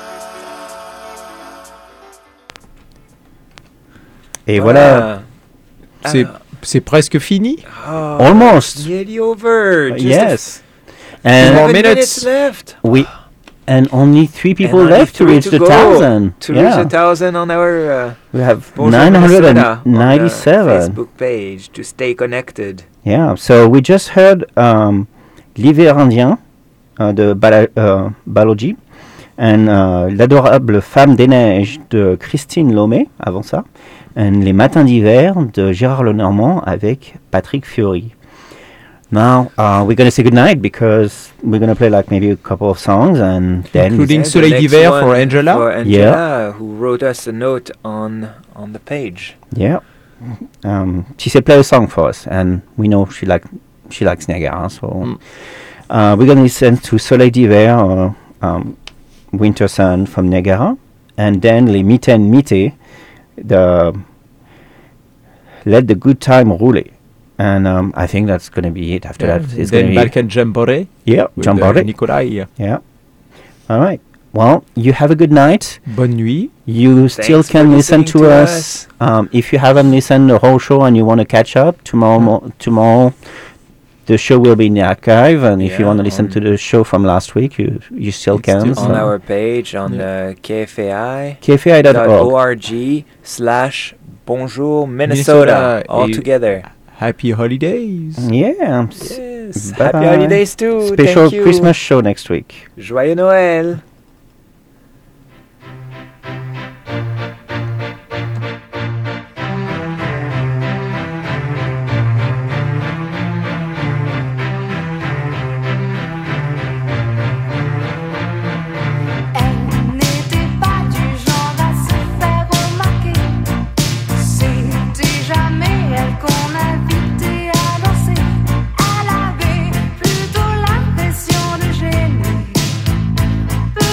Et voilà. C'est, c'est presque fini. Oh, Almost. Nearly over. Just Yes. And And more minutes left. We and only three people And only left to three reach to the go. thousand. To yeah. reach a thousand on our uh, We have Bonjour nine hundred Minnesota on the ninety-seven. Facebook page to stay connected. Yeah. So we just heard um, l'hiver indien uh, de Bala, uh, Baloji and uh, l'adorable Femme des Neiges de Christine Lomé avant ça, and Les Matins d'hiver de Gérard Lenormand avec Patrick Fiori. Now uh, we're gonna say goodnight because we're gonna play like maybe a couple of songs and then Including Yeah, the Soleil next d'hiver one for Angela. For Angela, who wrote us a note on on the page. Yeah. Um, she said play a song for us, and we know she like she likes Niagara, so Mm. uh, we're gonna listen to Soleil d'hiver or um, Winter Sun from Niagara, and then Les Mitaines Mité, the Let the Good Time Rouler, and um, I think that's gonna be it. After Yeah. that, it's Then gonna Balkan Jamboree. be yeah, with, Jamboree. uh, Nikolai. Yeah. All right. Well, you have a good night. Bonne nuit. You still Thanks can for listen listening to, to us. us. Um, if you haven't listened the whole show and you want to catch up tomorrow, mo- tomorrow the show will be in the archive. And if you Yeah, want to listen on- to the show from last week, you you still It's can. still On so. our page on the K F A I K F A I dot org. org slash Bonjour Minnesota, Minnesota all et- together. Happy holidays. Yeah. Yes. Bye Happy bye. holidays too. Special Thank you. Christmas show next week. Joyeux Noël. Elle n'était pas du genre à se faire remarquer. C'était jamais elle qu'on invitait à danser. Elle avait plutôt l'impression de gêner.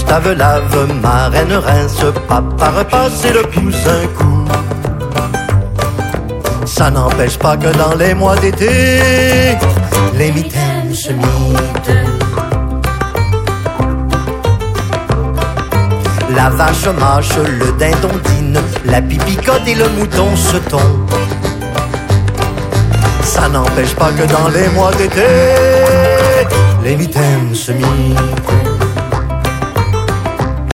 Tave, lave, marraine, rince, papa repasse et le cousin coup. Ça n'empêche pas que dans les mois d'été, les mitaines se mitent. La vache mâche, le dindon dîne, la pipicote et le mouton se tombe. Ça n'empêche pas que dans les mois d'été, les mitaines se mitent.